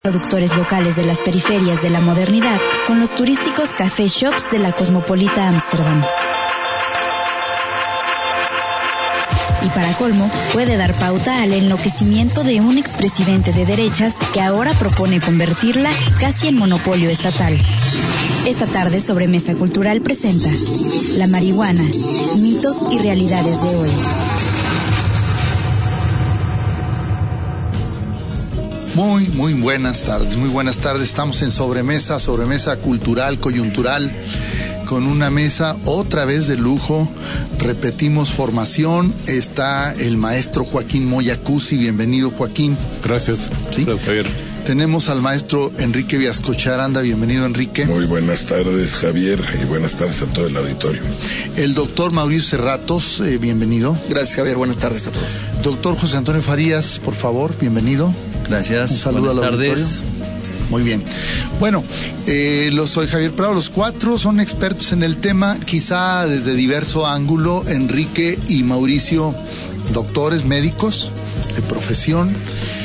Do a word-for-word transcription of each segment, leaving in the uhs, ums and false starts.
Productores locales de las periferias de la modernidad con los turísticos café shops de la cosmopolita Ámsterdam. Y para colmo, puede dar pauta al enloquecimiento de un expresidente de derechas que ahora propone convertirla casi en monopolio estatal. Esta tarde Sobremesa Cultural presenta la marihuana, mitos y realidades de hoy. Muy, muy buenas tardes, muy buenas tardes. Estamos en Sobremesa, Sobremesa Cultural, Coyuntural, con una mesa otra vez de lujo. Repetimos formación. Está el maestro Joaquín Moya Cusi. Bienvenido, Joaquín. Gracias. ¿Sí? Gracias, Javier. Tenemos al maestro Enrique Viascochar Aranda. Bienvenido, Enrique. Muy buenas tardes, Javier, y buenas tardes a todo el auditorio. El doctor Mauricio Cerratos, eh, bienvenido. Gracias, Javier. Buenas tardes a todos. Doctor José Antonio Farías, por favor, bienvenido. Gracias. Un saludo buenas al auditorio. Tardes. Muy bien. Bueno, eh, los soy Javier Prado. Los cuatro son expertos en el tema, quizá desde diverso ángulo. Enrique y Mauricio, doctores, médicos de profesión.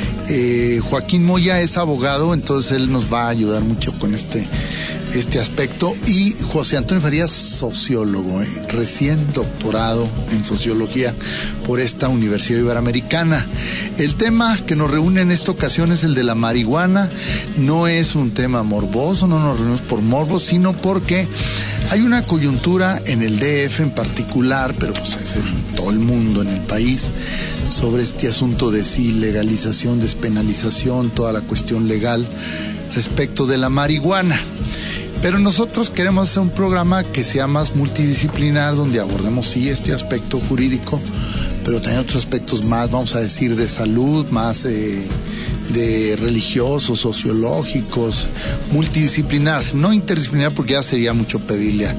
Eh, Joaquín Moya es abogado, entonces él nos va a ayudar mucho con este, este aspecto. Y José Antonio Farías, sociólogo, eh, recién doctorado en sociología por esta Universidad Iberoamericana. El tema que nos reúne en esta ocasión es el de la marihuana. No es un tema morboso, no nos reunimos por morbos, sino porque hay una coyuntura en el D F en particular, pero pues es en todo el mundo, en el país, sobre este asunto de sí, legalización, despenalización, toda la cuestión legal respecto de la marihuana. Pero nosotros queremos hacer un programa que sea más multidisciplinar, donde abordemos sí este aspecto jurídico, pero también otros aspectos más, vamos a decir, de salud, más eh, de religiosos, sociológicos, multidisciplinar, no interdisciplinar, porque ya sería mucho pedirle a,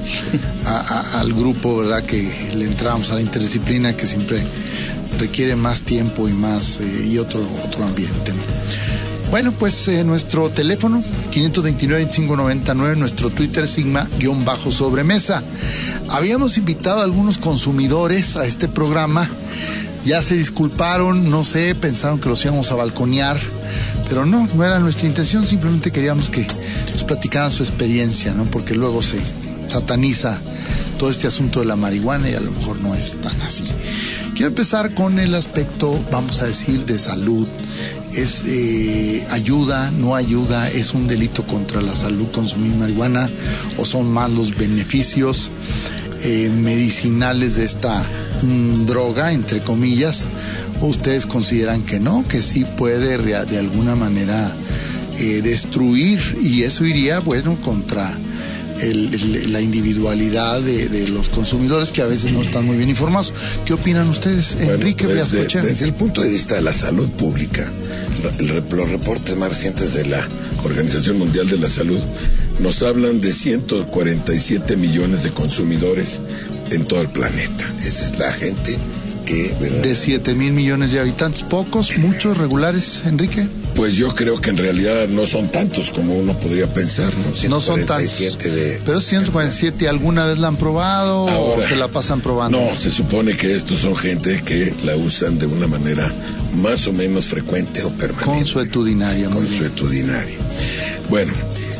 a, al grupo, ¿verdad?, que le entramos a la interdisciplina, que siempre requiere más tiempo y más eh, y otro otro ambiente, ¿no? Bueno, pues eh, nuestro teléfono quinientos veintinueve, veinticinco noventa y nueve, nuestro Twitter sigma-sobremesa. Habíamos invitado a algunos consumidores a este programa, ya se disculparon, no sé, pensaron que los íbamos a balconear, pero no, no era nuestra intención, simplemente queríamos que nos platicaran su experiencia, ¿no? Porque luego se sataniza todo este asunto de la marihuana y a lo mejor no es tan así. Quiero empezar con el aspecto, vamos a decir, de salud. ¿Es eh, ayuda, no ayuda? ¿Es un delito contra la salud consumir marihuana? ¿O son más los beneficios eh, medicinales de esta mm, droga, entre comillas? ¿O ustedes consideran que no, que sí puede de alguna manera eh, destruir? Y eso iría, bueno, contra El, el, la individualidad de, de los consumidores, que a veces no están muy bien informados. ¿Qué opinan ustedes, bueno, Enrique? Desde, desde el punto de vista de la salud pública, el, los reportes más recientes de la Organización Mundial de la Salud nos hablan de ciento cuarenta y siete millones de consumidores en todo el planeta. Esa es la gente que, ¿verdad?, de siete mil millones de habitantes. ¿Pocos, muchos, regulares, Enrique? Pues yo creo que en realidad no son tantos como uno podría pensar, ¿no? No son tantos. De... Pero ciento cuarenta y siete, ¿alguna vez la han probado? Ahora, o se la pasan probando? No, se supone que estos son gente que la usan de una manera más o menos frecuente o permanente. Consuetudinaria. Consuetudinaria. Bueno,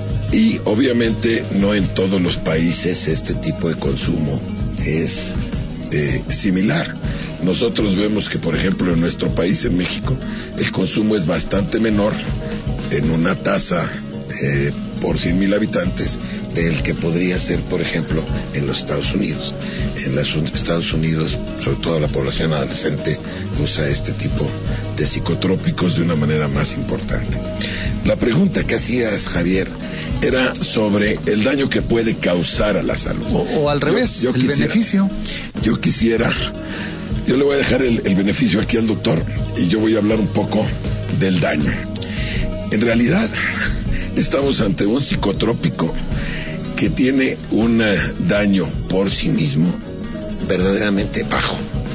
y obviamente no en todos los países este tipo de consumo es eh, similar. Nosotros vemos que, por ejemplo, en nuestro país, en México, el consumo es bastante menor en una tasa eh, por cien mil habitantes del que podría ser, por ejemplo, en los Estados Unidos. En los Estados Unidos, sobre todo la población adolescente usa este tipo de psicotrópicos de una manera más importante. La pregunta que hacías, Javier, era sobre el daño que puede causar a la salud. O, o al revés, yo, yo el quisiera, beneficio. Yo quisiera... Yo le voy a dejar el, el beneficio aquí al doctor y yo voy a hablar un poco del daño. En realidad, estamos ante un psicotrópico que tiene un daño por sí mismo verdaderamente bajo.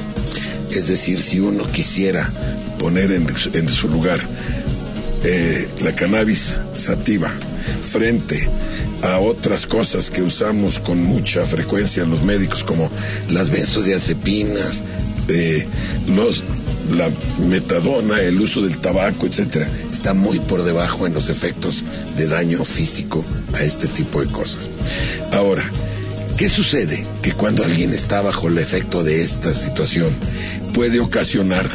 Es decir, si uno quisiera poner en, en su lugar eh, la cannabis sativa frente a otras cosas que usamos con mucha frecuencia los médicos, como las benzodiazepinas, Eh, los la metadona, el uso del tabaco, etcétera, está muy por debajo en los efectos de daño físico a este tipo de cosas. Ahora, ¿qué sucede? Que cuando alguien está bajo el efecto de esta situación, puede ocasionar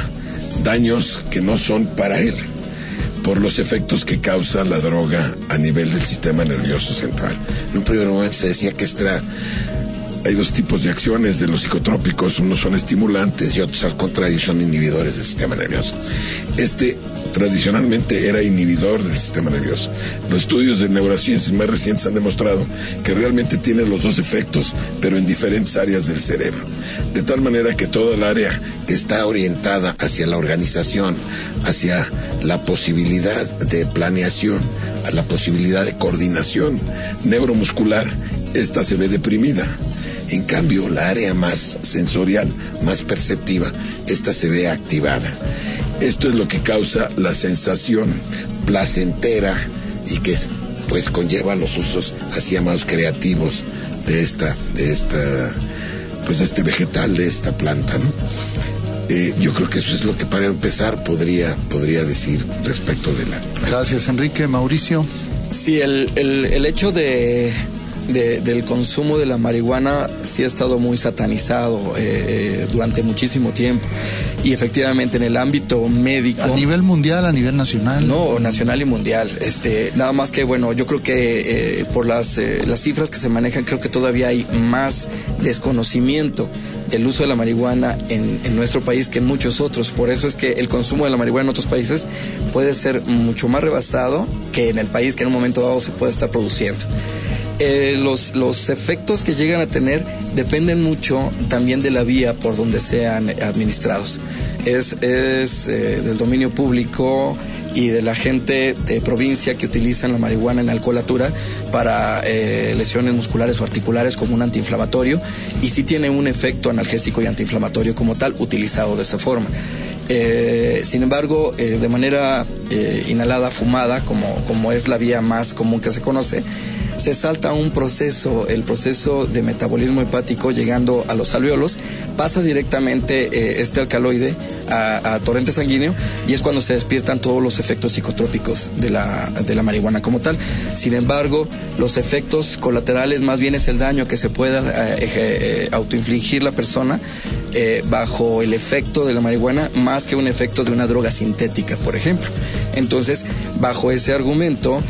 daños que no son para él, por los efectos que causa la droga a nivel del sistema nervioso central. En un primer momento se decía que esta, hay dos tipos de acciones de los psicotrópicos, unos son estimulantes y otros al contrario son inhibidores del sistema nervioso. Este tradicionalmente era inhibidor del sistema nervioso. Los estudios de neurociencias más recientes han demostrado que realmente tiene los dos efectos, pero en diferentes áreas del cerebro. De tal manera que toda el área que está orientada hacia la organización, hacia la posibilidad de planeación, a la posibilidad de coordinación neuromuscular, esta se ve deprimida. En cambio, la área más sensorial, más perceptiva, esta se ve activada. Esto es lo que causa la sensación placentera y que pues conlleva los usos así llamados creativos de esta, de esta, pues de este vegetal, de esta planta, ¿no? Eh, yo creo que eso es lo que para empezar podría, podría decir respecto de la... Gracias, Enrique. Mauricio. Sí, el, el, el hecho de... De, del consumo de la marihuana sí ha estado muy satanizado eh, durante muchísimo tiempo, y efectivamente en el ámbito médico, a nivel mundial, a nivel nacional, no, nacional y mundial, este, nada más que bueno, yo creo que eh, por las eh, las cifras que se manejan, creo que todavía hay más desconocimiento del uso de la marihuana en, en nuestro país que en muchos otros. Por eso es que el consumo de la marihuana en otros países puede ser mucho más rebasado que en el país que en un momento dado se puede estar produciendo. Eh, los, los efectos que llegan a tener dependen mucho también de la vía por donde sean administrados. Es, es eh, del dominio público y de la gente de provincia que utilizan la marihuana en alcoholatura para eh, lesiones musculares o articulares como un antiinflamatorio, y sí tiene un efecto analgésico y antiinflamatorio como tal utilizado de esa forma. Eh, sin embargo, eh, de manera eh, inhalada, fumada, como, como es la vía más común que se conoce, se salta un proceso, el proceso de metabolismo hepático llegando a los alvéolos, pasa directamente eh, este alcaloide a, a torrente sanguíneo, y es cuando se despiertan todos los efectos psicotrópicos de la, de la marihuana como tal. Sin embargo, los efectos colaterales más bien es el daño que se pueda eh, eh, autoinfligir la persona eh, bajo el efecto de la marihuana, más que un efecto de una droga sintética, por ejemplo. Entonces, bajo ese argumento,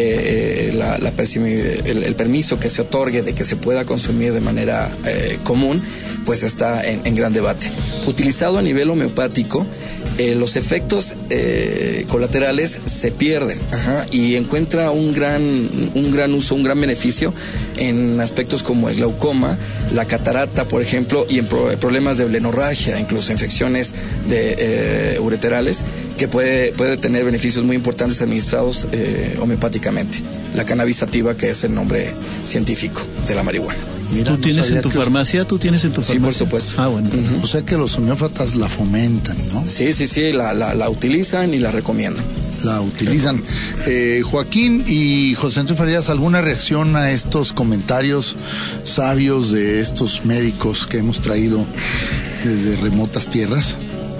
Eh, la, la el, el permiso que se otorgue de que se pueda consumir de manera eh, común, pues está en, en gran debate. Utilizado a nivel homeopático, eh, los efectos eh, colaterales se pierden, ajá, y encuentra un gran, un gran uso, un gran beneficio en aspectos como el glaucoma, la catarata, por ejemplo, y en pro, problemas de blenorragia, incluso infecciones de eh, ureterales, que puede, puede tener beneficios muy importantes administrados eh, homeopáticamente. La cannabis sativa, que es el nombre científico de la marihuana. Mira, ¿Tú no tienes en tu farmacia? Los... ¿Tú tienes en tu farmacia? Sí, por supuesto. Ah, bueno. Uh-huh. O sea que los homeópatas la fomentan, ¿no? Sí, sí, sí, la, la, la utilizan y la recomiendan. La utilizan. Eh, Joaquín y José Antonio Farías, ¿alguna reacción a estos comentarios sabios de estos médicos que hemos traído desde remotas tierras?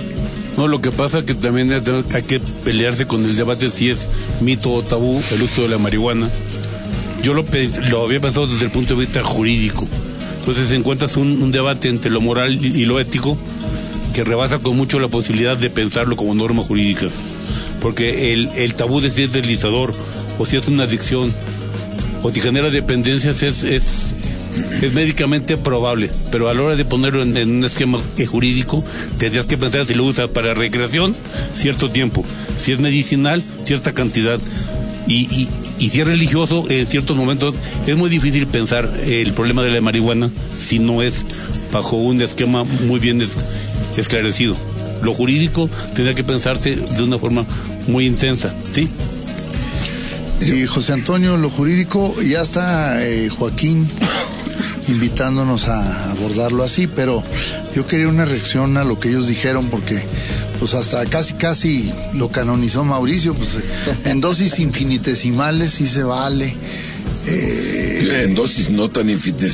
No, lo que pasa es que también hay que pelearse con el debate si es mito o tabú el uso de la marihuana. Yo lo, lo había pensado desde el punto de vista jurídico. Entonces encuentras un, un debate entre lo moral y lo ético que rebasa con mucho la posibilidad de pensarlo como norma jurídica. Porque el, el tabú de si es deslizador o si es una adicción o si genera dependencias es... es es médicamente probable, pero a la hora de ponerlo en, en un esquema jurídico tendrías que pensar si lo usas para recreación cierto tiempo, si es medicinal cierta cantidad, y, y, y si es religioso en ciertos momentos. Es muy difícil pensar el problema de la marihuana si no es bajo un esquema muy bien es, esclarecido. Lo jurídico tendría que pensarse de una forma muy intensa, ¿sí? Y José Antonio, lo jurídico, ya está eh, Joaquín invitándonos a abordarlo así, pero yo quería una reacción a lo que ellos dijeron, porque pues hasta casi casi lo canonizó Mauricio, pues en dosis infinitesimales sí se vale, eh, en dosis no tan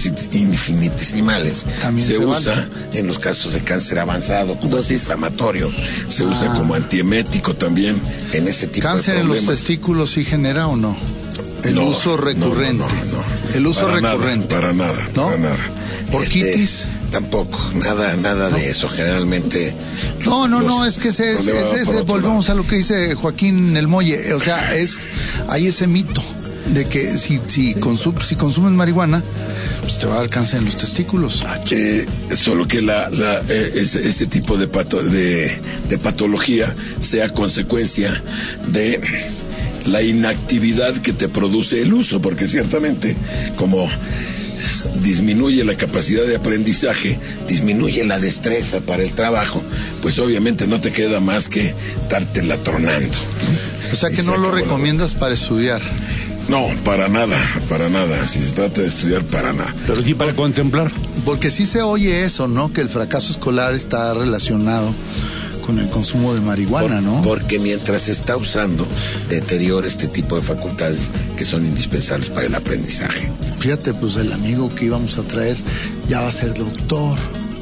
infinitesimales. Se, se usa vale. en los casos de cáncer avanzado como antiinflamatorio, se ah. usa como antiemético también en ese tipo ¿Cáncer de problemas. ¿Cáncer en los testículos sí genera o no? El no, uso recurrente. No, no, no, no. El uso para recurrente. Nada, para nada, ¿no? Para nada. ¿Porquitis? Este, tampoco, nada, nada no. de eso. Generalmente. No, no, no, es que ese, ese, ese, ese volvemos lado. a lo que dice Joaquín El Molle. O sea, es hay ese mito de que si si, sí. consum, si consumes marihuana, pues te va a dar cáncer en los testículos. Eh, solo que la, la eh, ese, ese tipo de, pato, de, de patología sea consecuencia de la inactividad que te produce el uso, porque ciertamente como disminuye la capacidad de aprendizaje, disminuye la destreza para el trabajo, pues obviamente no te queda más que dártela tronando, ¿no? O sea que no lo recomiendas para estudiar. No, para nada, para nada. Si se trata de estudiar, para nada. Pero sí para contemplar. Porque sí se oye eso, ¿no? Que el fracaso escolar está relacionado con el consumo de marihuana, Por, ¿no? Porque mientras se está usando, deteriora este tipo de facultades que son indispensables para el aprendizaje. Fíjate, pues el amigo que íbamos a traer ya va a ser doctor.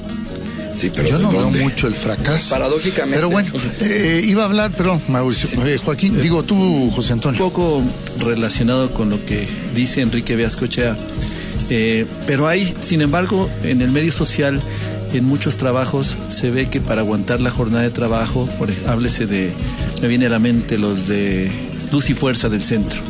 Sí, pero yo no dónde? veo mucho el fracaso. Paradójicamente. Pero bueno, eh, iba a hablar, perdón, Mauricio, sí. eh, Joaquín, digo tú, José Antonio. Un poco relacionado con lo que dice Enrique Beazcochea, eh, pero hay, sin embargo, en el medio social, en muchos trabajos se ve que para aguantar la jornada de trabajo, por ejemplo, háblese de, me viene a la mente los de Luz y Fuerza del centro.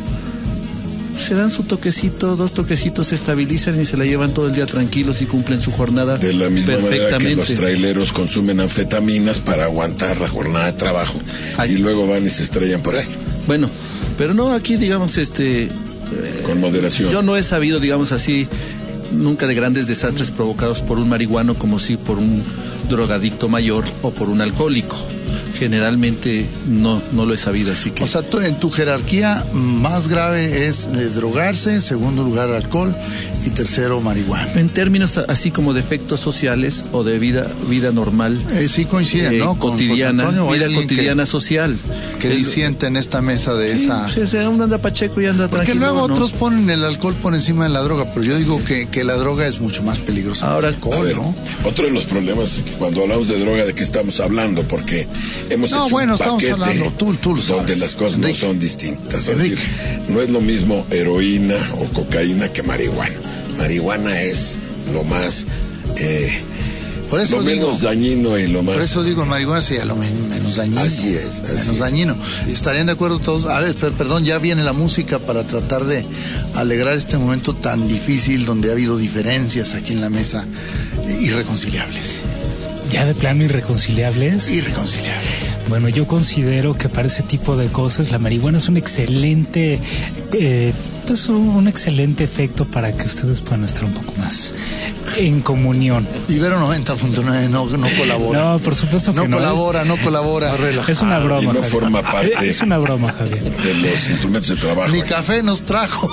Se dan su toquecito, dos toquecitos, se estabilizan y se la llevan todo el día tranquilos y cumplen su jornada de la misma perfectamente. manera que los traileros consumen anfetaminas para aguantar la jornada de trabajo. Ay. Y luego van y se estrellan por ahí. Bueno, pero no aquí, digamos, este... con moderación. Yo no he sabido, digamos así, nunca de grandes desastres provocados por un marihuano como si por un drogadicto mayor o por un alcohólico. Generalmente no no lo he sabido, así que... O sea, tú, en tu jerarquía más grave es eh, drogarse, en segundo lugar alcohol y tercero marihuana. En términos así como de efectos sociales o de vida vida normal. Eh, sí coinciden, eh, ¿no? Cotidiana, Antonio, vida cotidiana que, social. Que disiente en esta mesa de sí, esa... Sí, uno anda pacheco y anda Porque tranquilo. Porque luego ¿no? otros ponen el alcohol por encima de la droga, pero yo digo sí. que, que la droga es mucho más peligrosa. Ahora, alcohol, ver, ¿no? Otro de los problemas es que cuando hablamos de droga, ¿de qué estamos hablando? Porque hemos no, hecho bueno, un paquete hablando, tú, tú lo donde sabes. las cosas Enrique. no son distintas. Es decir, no es lo mismo heroína o cocaína que marihuana. Marihuana es lo más... Eh, por eso lo digo, menos dañino y lo más... Por eso digo, marihuana sería lo men- menos dañino. Así es. Así menos es. dañino. Sí. ¿Estarían de acuerdo todos? A ver, per- perdón, ya viene la música para tratar de alegrar este momento tan difícil donde ha habido diferencias aquí en la mesa eh, irreconciliables. ¿Ya de plano irreconciliables? Irreconciliables. Bueno, yo considero que para ese tipo de cosas la marihuana es un excelente... Eh, pues un, un excelente efecto para que ustedes puedan estar un poco más en comunión. Ibero noventa punto nueve no, no colabora. No, por supuesto que no. No colabora, no colabora. No, es una broma. Y no Javier. forma parte es una broma, Javier. de los instrumentos de trabajo. Ni café nos trajo.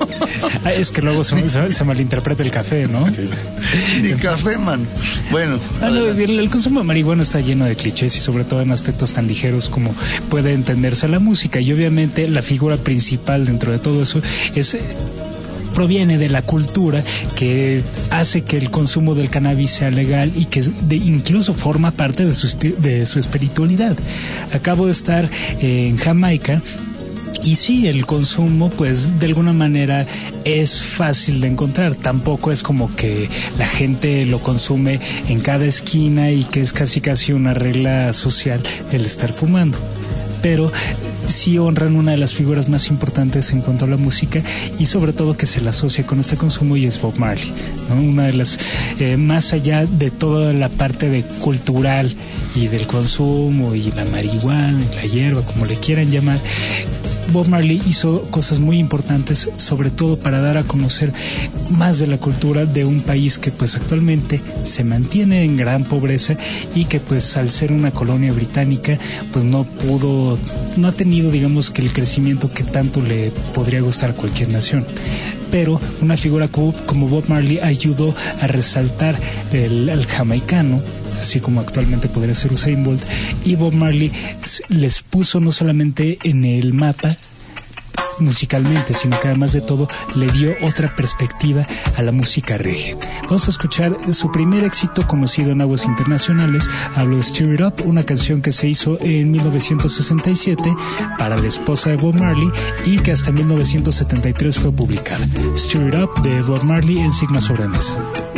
Es que luego se, se, se malinterpreta el café, ¿no? Sí. Ni café, man. Bueno. Ah, no, el, el consumo de marihuana está lleno de clichés y sobre todo en aspectos tan ligeros como puede entenderse la música. Y obviamente la figura principal dentro de todo eso es... proviene de la cultura que hace que el consumo del cannabis sea legal y que de, incluso forma parte de su, de su espiritualidad. Acabo de estar eh, en Jamaica y sí, el consumo pues de alguna manera es fácil de encontrar, tampoco es como que la gente lo consume en cada esquina y que es casi casi una regla social el estar fumando, pero sí honran una de las figuras más importantes en cuanto a la música y sobre todo que se la asocia con este consumo y es Bob Marley, ¿no? Una de las, eh, más allá de toda la parte de cultural y del consumo y la marihuana, y la hierba, como le quieran llamar, Bob Marley hizo cosas muy importantes, sobre todo para dar a conocer más de la cultura de un país que pues actualmente se mantiene en gran pobreza y que pues al ser una colonia británica pues no pudo, no ha tenido digamos que el crecimiento que tanto le podría gustar a cualquier nación. Pero una figura como, como Bob Marley ayudó a resaltar el, el jamaicano, así como actualmente podría ser Usain Bolt, y Bob Marley les puso no solamente en el mapa musicalmente, sino que además de todo le dio otra perspectiva a la música reggae. Vamos a escuchar su primer éxito conocido en aguas internacionales. Hablo de Stir It Up, una canción que se hizo en mil novecientos sesenta y siete para la esposa de Bob Marley y que hasta mil novecientos setenta y tres fue publicada. Stir It Up de Bob Marley en Sigma sobre Mesa.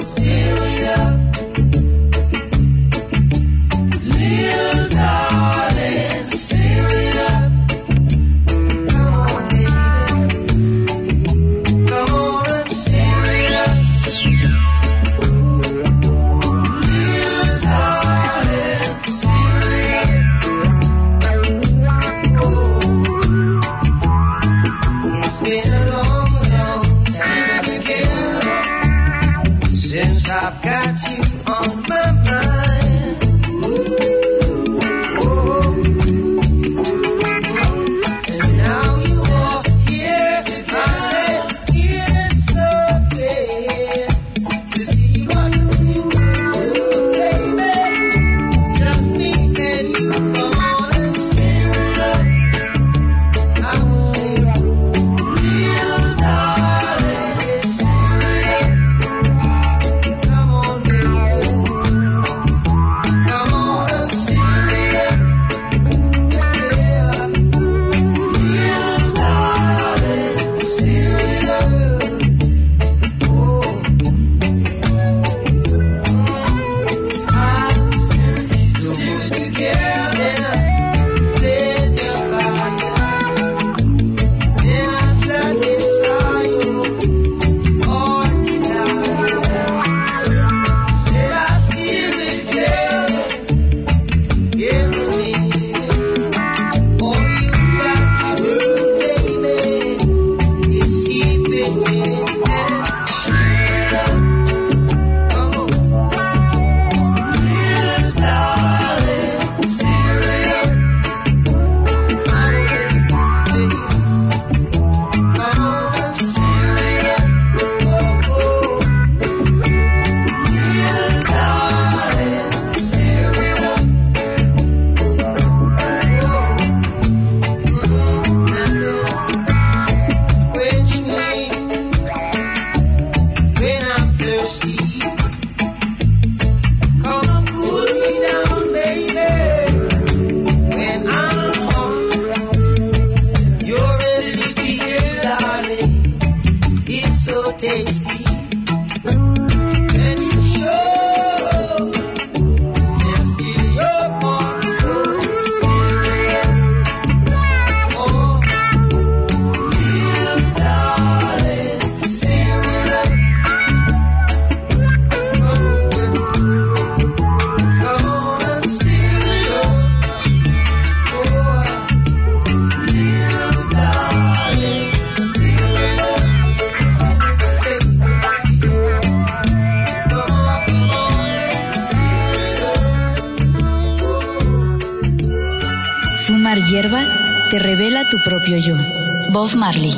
Hierba te revela tu propio yo. Bob Marley.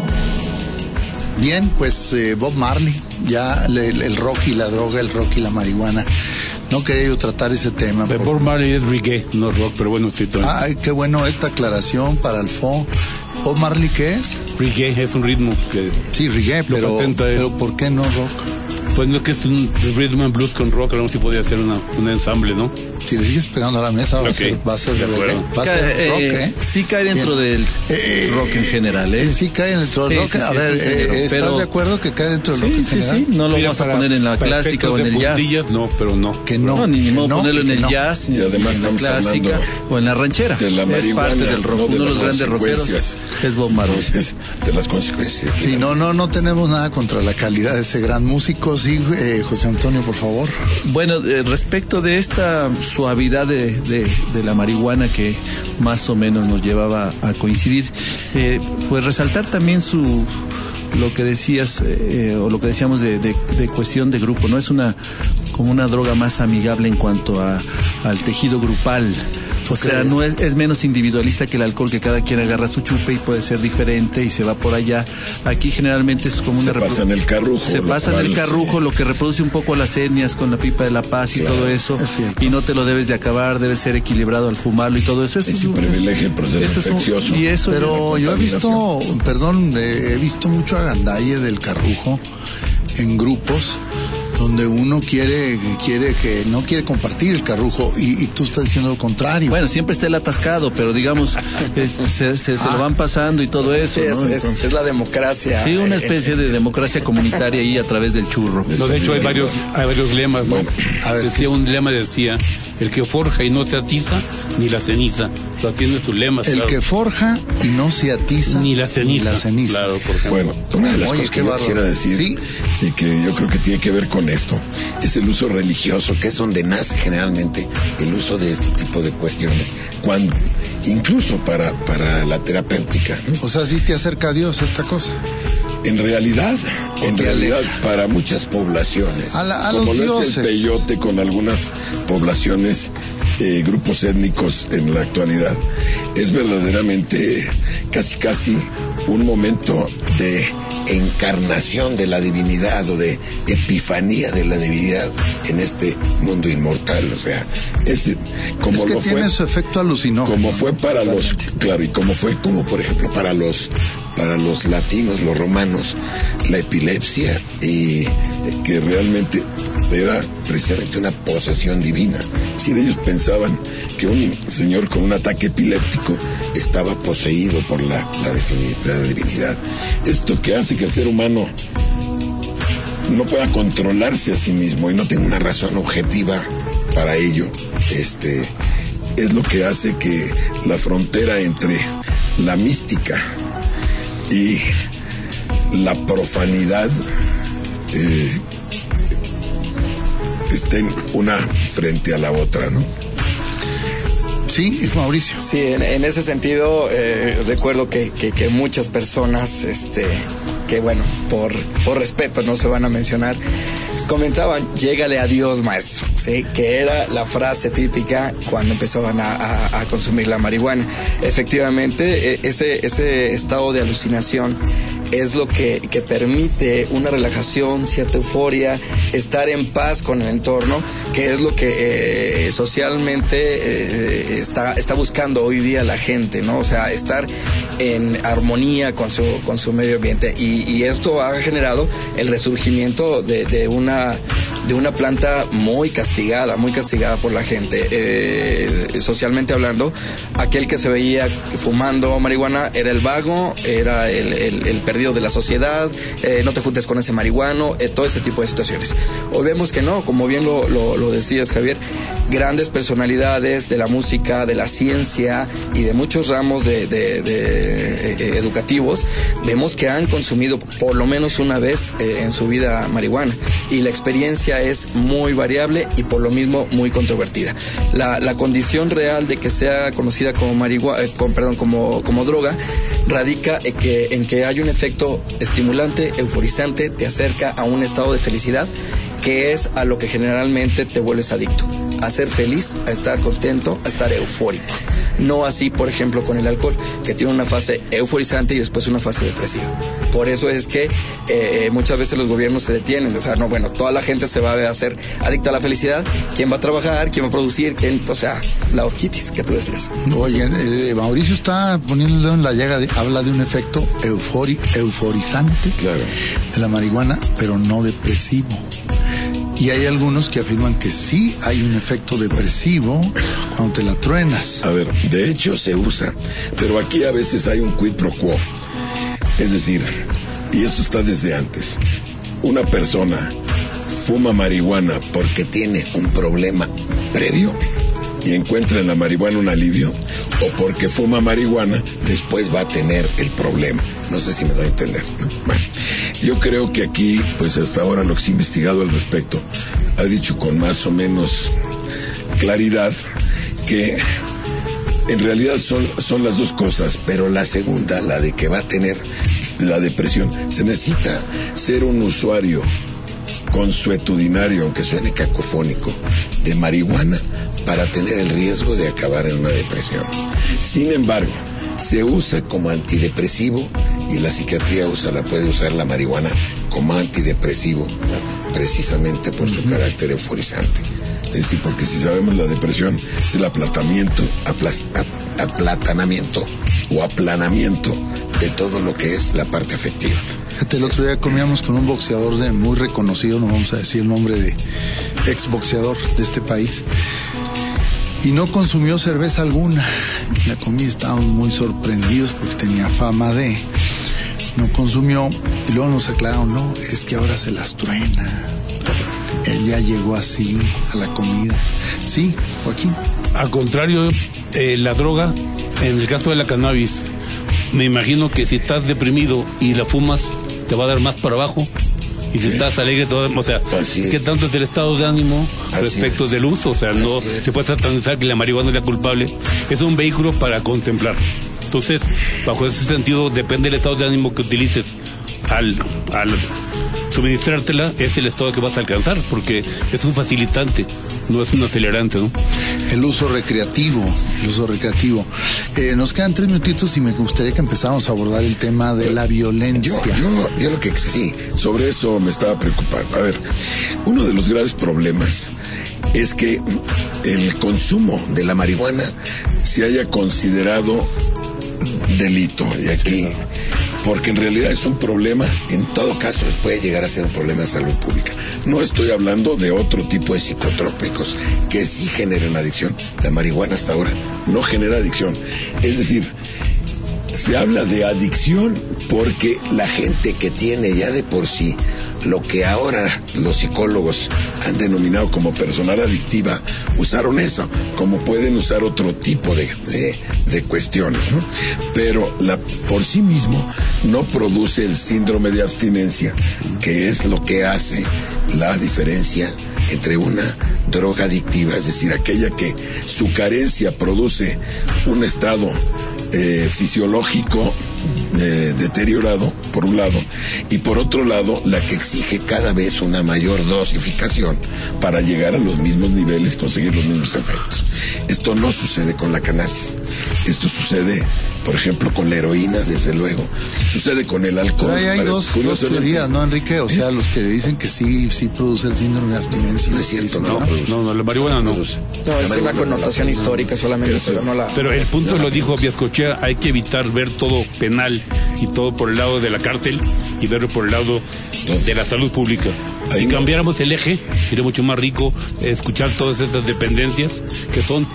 Bien, pues eh, Bob Marley, ya el, el rock y la droga, el rock y la marihuana. No quería yo tratar ese tema. Por... Bob Marley es reggae, no rock, pero bueno, sí. Todo. Ay, qué bueno esta aclaración para el F O. ¿Bob Marley qué es? Reggae es un ritmo que... Sí, reggae, pero, pero ¿por qué no rock? Pues no, que es un rhythm and blues con rock, a ver si podía hacer una, un ensamble, ¿no? Si le sigues pegando a la mesa, va, okay. a, ser, va a ser de reggae. Va a ser cae, rock, eh, ¿eh? Sí cae dentro Bien. del eh, rock en general, ¿eh? Sí cae dentro del sí, rock. Sí, a sí, ver, sí, eh, ¿estás pero... de acuerdo que cae dentro del sí, rock en sí, general? Sí, no lo Mira, vamos a para, poner en la clásica o en el jazz. No, pero no. Que no. No, ni modo no, ponerlo en el no. jazz, ni y además en la clásica o en la ranchera. De la es parte del rock. No de Uno de los grandes rockeros es Bob Marley. Entonces, de las consecuencias. Sí, no, no, no tenemos nada contra la calidad de ese gran músico. Sí, eh, José Antonio, por favor. Bueno, eh, respecto de esta suavidad de, de, de la marihuana que más o menos nos llevaba a coincidir, eh, pues resaltar también su lo que decías eh, o lo que decíamos de, de, de cuestión de grupo, ¿no? Es una como una droga más amigable en cuanto a al tejido grupal, O sea, no es, es menos individualista que el alcohol, que cada quien agarra su chupe y puede ser diferente y se va por allá. Aquí generalmente es como una... Se pasa en el carrujo. Se pasa en el carrujo, sí. Lo que reproduce un poco las etnias con la pipa de la paz y claro, todo eso. Y no te lo debes de acabar, debes ser equilibrado al fumarlo y todo eso. Es, es un privilegio el proceso eso infeccioso. Un, y eso Pero yo he visto, perdón, eh, he visto mucho agandalle del carrujo en grupos donde uno quiere quiere que no quiere compartir el carrujo y, y tú estás diciendo lo contrario. Bueno, siempre está el atascado, pero digamos es, se, se, se ah. lo van pasando y todo eso, sí, ¿no? Es, Entonces, es la democracia. Sí, una especie de democracia comunitaria ahí a través del churro. No, de hecho hay varios hay varios lemas, ¿no? Bueno, a ver, decía un lema decía el que forja y no se atiza ni la ceniza. O sea, tiene sus lemas. El claro. que forja y no se atiza ni la ceniza. Ni la ceniza. Claro, por ejemplo. Bueno, una de las Oye, cosas que yo barro. quisiera decir ¿Sí? y que yo creo que tiene que ver con esto es el uso religioso, que es donde nace generalmente el uso de este tipo de cuestiones. Cuando, incluso para, para la terapéutica, ¿no? O sea, sí te acerca a Dios esta cosa. En realidad, en realidad, para muchas poblaciones, a la, a como los lo es dioses. el peyote con algunas poblaciones, eh, grupos étnicos en la actualidad, es verdaderamente casi casi un momento de encarnación de la divinidad o de epifanía de la divinidad en este mundo inmortal. O sea, es como es que lo tiene fue, su efecto alucinógeno. como fue para los, claro, y como fue como por ejemplo para los para los latinos, los romanos, la epilepsia, y que realmente era precisamente una posesión divina. Es decir, ellos pensaban que un señor con un ataque epiléptico estaba poseído por la, la, defini- la divinidad. Esto que hace que el ser humano no pueda controlarse a sí mismo y no tenga una razón objetiva para ello, este, es lo que hace que la frontera entre la mística y la profanidad eh, estén una frente a la otra, ¿no? Sí, Mauricio. Sí, en, en ese sentido eh, recuerdo que, que, que muchas personas, este, que bueno, por, por respeto no se van a mencionar, comentaban, llégale a Dios, maestro, ¿sí? Que era la frase típica cuando empezaban a, a, a consumir la marihuana. Efectivamente, ese, ese estado de alucinación es lo que, que permite una relajación, cierta euforia, estar en paz con el entorno, que es lo que eh, socialmente eh, está, está buscando hoy día la gente, ¿no? O sea, estar en armonía con su, con su medio ambiente. Y, y esto ha generado el resurgimiento de, de una de una planta muy castigada, muy castigada por la gente. Eh, socialmente hablando, aquel que se veía fumando marihuana era el vago, era el, el, el perdido de la sociedad, eh, no te juntes con ese marihuano, eh, todo ese tipo de situaciones. Hoy vemos que no, como bien lo, lo, lo decías, Javier, grandes personalidades de la música, de la ciencia y de muchos ramos de, de, de eh, educativos, vemos que han consumido por lo menos una vez eh, en su vida marihuana, y la experiencia es muy variable y por lo mismo muy controvertida. La, la condición real de que sea conocida como marihuana, eh, con, perdón, como, como droga, radica en que, en que hay un efecto estimulante, euforizante, te acerca a un estado de felicidad, que es a lo que generalmente te vuelves adicto, a ser feliz, a estar contento, a estar eufórico. No así, por ejemplo, con el alcohol, que tiene una fase euforizante y después una fase depresiva. Por eso es que eh, muchas veces los gobiernos se detienen. O sea, no, bueno, toda la gente se va a hacer adicta a la felicidad. ¿Quién va a trabajar? ¿Quién va a producir? ¿Quién? O sea, la orquitis que tú decías. Oye, eh, Mauricio está poniéndole en la llaga, de, habla de un efecto eufori, euforizante, claro, de la marihuana, pero no depresivo. Y hay algunos que afirman que sí hay un efecto depresivo cuando te la truenas. A ver, de hecho se usa, pero aquí a veces hay un quid pro quo. Es decir, y eso está desde antes, una persona fuma marihuana porque tiene un problema previo y encuentra en la marihuana un alivio, o porque fuma marihuana después va a tener el problema. No sé si me doy a entender. Bueno, yo creo que aquí, pues hasta ahora lo que se ha investigado al respecto ha dicho con más o menos claridad que en realidad son, son las dos cosas, pero la segunda, la de que va a tener la depresión, se necesita ser un usuario consuetudinario, aunque suene cacofónico, de marihuana para tener el riesgo de acabar en una depresión. Sin embargo, se usa como antidepresivo y la psiquiatría usa, la puede usar la marihuana como antidepresivo, precisamente por su carácter euforizante. Es decir, porque si sabemos la depresión es el aplatamiento, aplas, ap, aplatanamiento o aplanamiento de todo lo que es la parte afectiva. Fíjate, el otro día comíamos con un boxeador de muy reconocido, no vamos a decir el nombre de exboxeador de este país, y no consumió cerveza alguna. La comida, estábamos muy sorprendidos porque tenía fama de... No consumió, y luego nos aclararon, no, es que ahora se las truena. Él ya llegó así a la comida. Sí, Joaquín. Al contrario, eh, la droga, en el caso de la cannabis, me imagino que si estás deprimido y la fumas, te va a dar más para abajo. Y si sí. estás alegre, todo, o sea, ¿qué tanto es el estado de ánimo Así respecto es. del uso? O sea, Así no es. se puede satanizar que la marihuana es la culpable. Es un vehículo para contemplar. Entonces, bajo ese sentido, depende del estado de ánimo que utilices al, al suministrártela, es el estado que vas a alcanzar, porque es un facilitante, no es un acelerante, ¿no? El uso recreativo, el uso recreativo. Eh, nos quedan tres minutitos y me gustaría que empezáramos a abordar el tema de la violencia. Yo, yo, yo lo que sí, sobre eso me estaba preocupando. A ver, uno de los graves problemas es que el consumo de la marihuana se haya considerado delito, y aquí, porque en realidad es un problema, en todo caso puede llegar a ser un problema de salud pública. No estoy hablando de otro tipo de psicotrópicos que sí generan adicción. La marihuana hasta ahora no genera adicción. Es decir, se habla de adicción porque la gente que tiene ya de por sí lo que ahora los psicólogos han denominado como personal adictiva, usaron eso, como pueden usar otro tipo de, de, de cuestiones, ¿no? Pero la, por sí mismo no produce el síndrome de abstinencia, que es lo que hace la diferencia entre una droga adictiva, es decir, aquella que su carencia produce un estado eh, fisiológico Eh, deteriorado, por un lado, y por otro lado, la que exige cada vez una mayor dosificación para llegar a los mismos niveles y conseguir los mismos efectos. Esto no sucede con la cannabis. Esto sucede, por ejemplo, con la heroína, desde luego. Sucede con el alcohol. Pero ahí hay dos, dos teorías, ¿no, Enrique? O sea, los que dicen que sí, sí produce el síndrome de abstinencia. No es cierto, no, no, produce. no, no, la marihuana no. No, es una connotación histórica solamente, Eso, pero no la... Pero el punto lo dijo Biascochea, hay que evitar ver todo penal y todo por el lado de la cárcel y verlo por el lado Entonces, de la salud pública. Si no. cambiáramos el eje, sería mucho más rico escuchar todas estas dependencias que son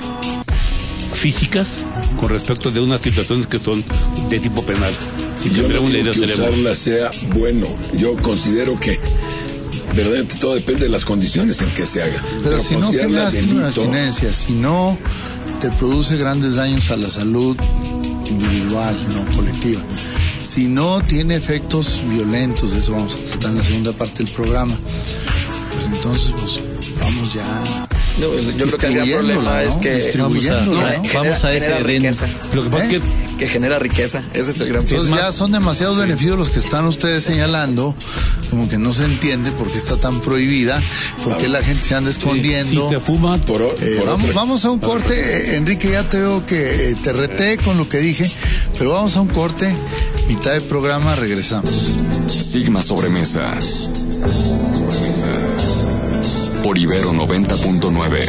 físicas con respecto de unas situaciones que son de tipo penal. Si yo no digo que usarla sea bueno. Yo considero que verdaderamente todo depende de las condiciones en que se haga. Pero, Pero si no genera una abstinencia, si no te produce grandes daños a la salud individual, no colectiva, si no tiene efectos violentos, eso vamos a tratar en la segunda parte del programa, pues entonces pues vamos ya. No, yo creo que el gran problema ¿no? es que vamos a, no, ¿no? genera, vamos a ese riqueza. Lo que pasa ¿Eh? es que, que genera riqueza, ese es el gran problema. Entonces ya son demasiados sí. beneficios los que están ustedes señalando, como que no se entiende por qué está tan prohibida, por qué la gente se anda escondiendo. Si se fuma por, eh, por vamos, vamos a un corte, eh, Enrique, ya te veo que eh, te reté con lo que dije, pero vamos a un corte, mitad de programa, regresamos. Sigma Sobremesa. Sobremesa. Por Ibero noventa punto nueve.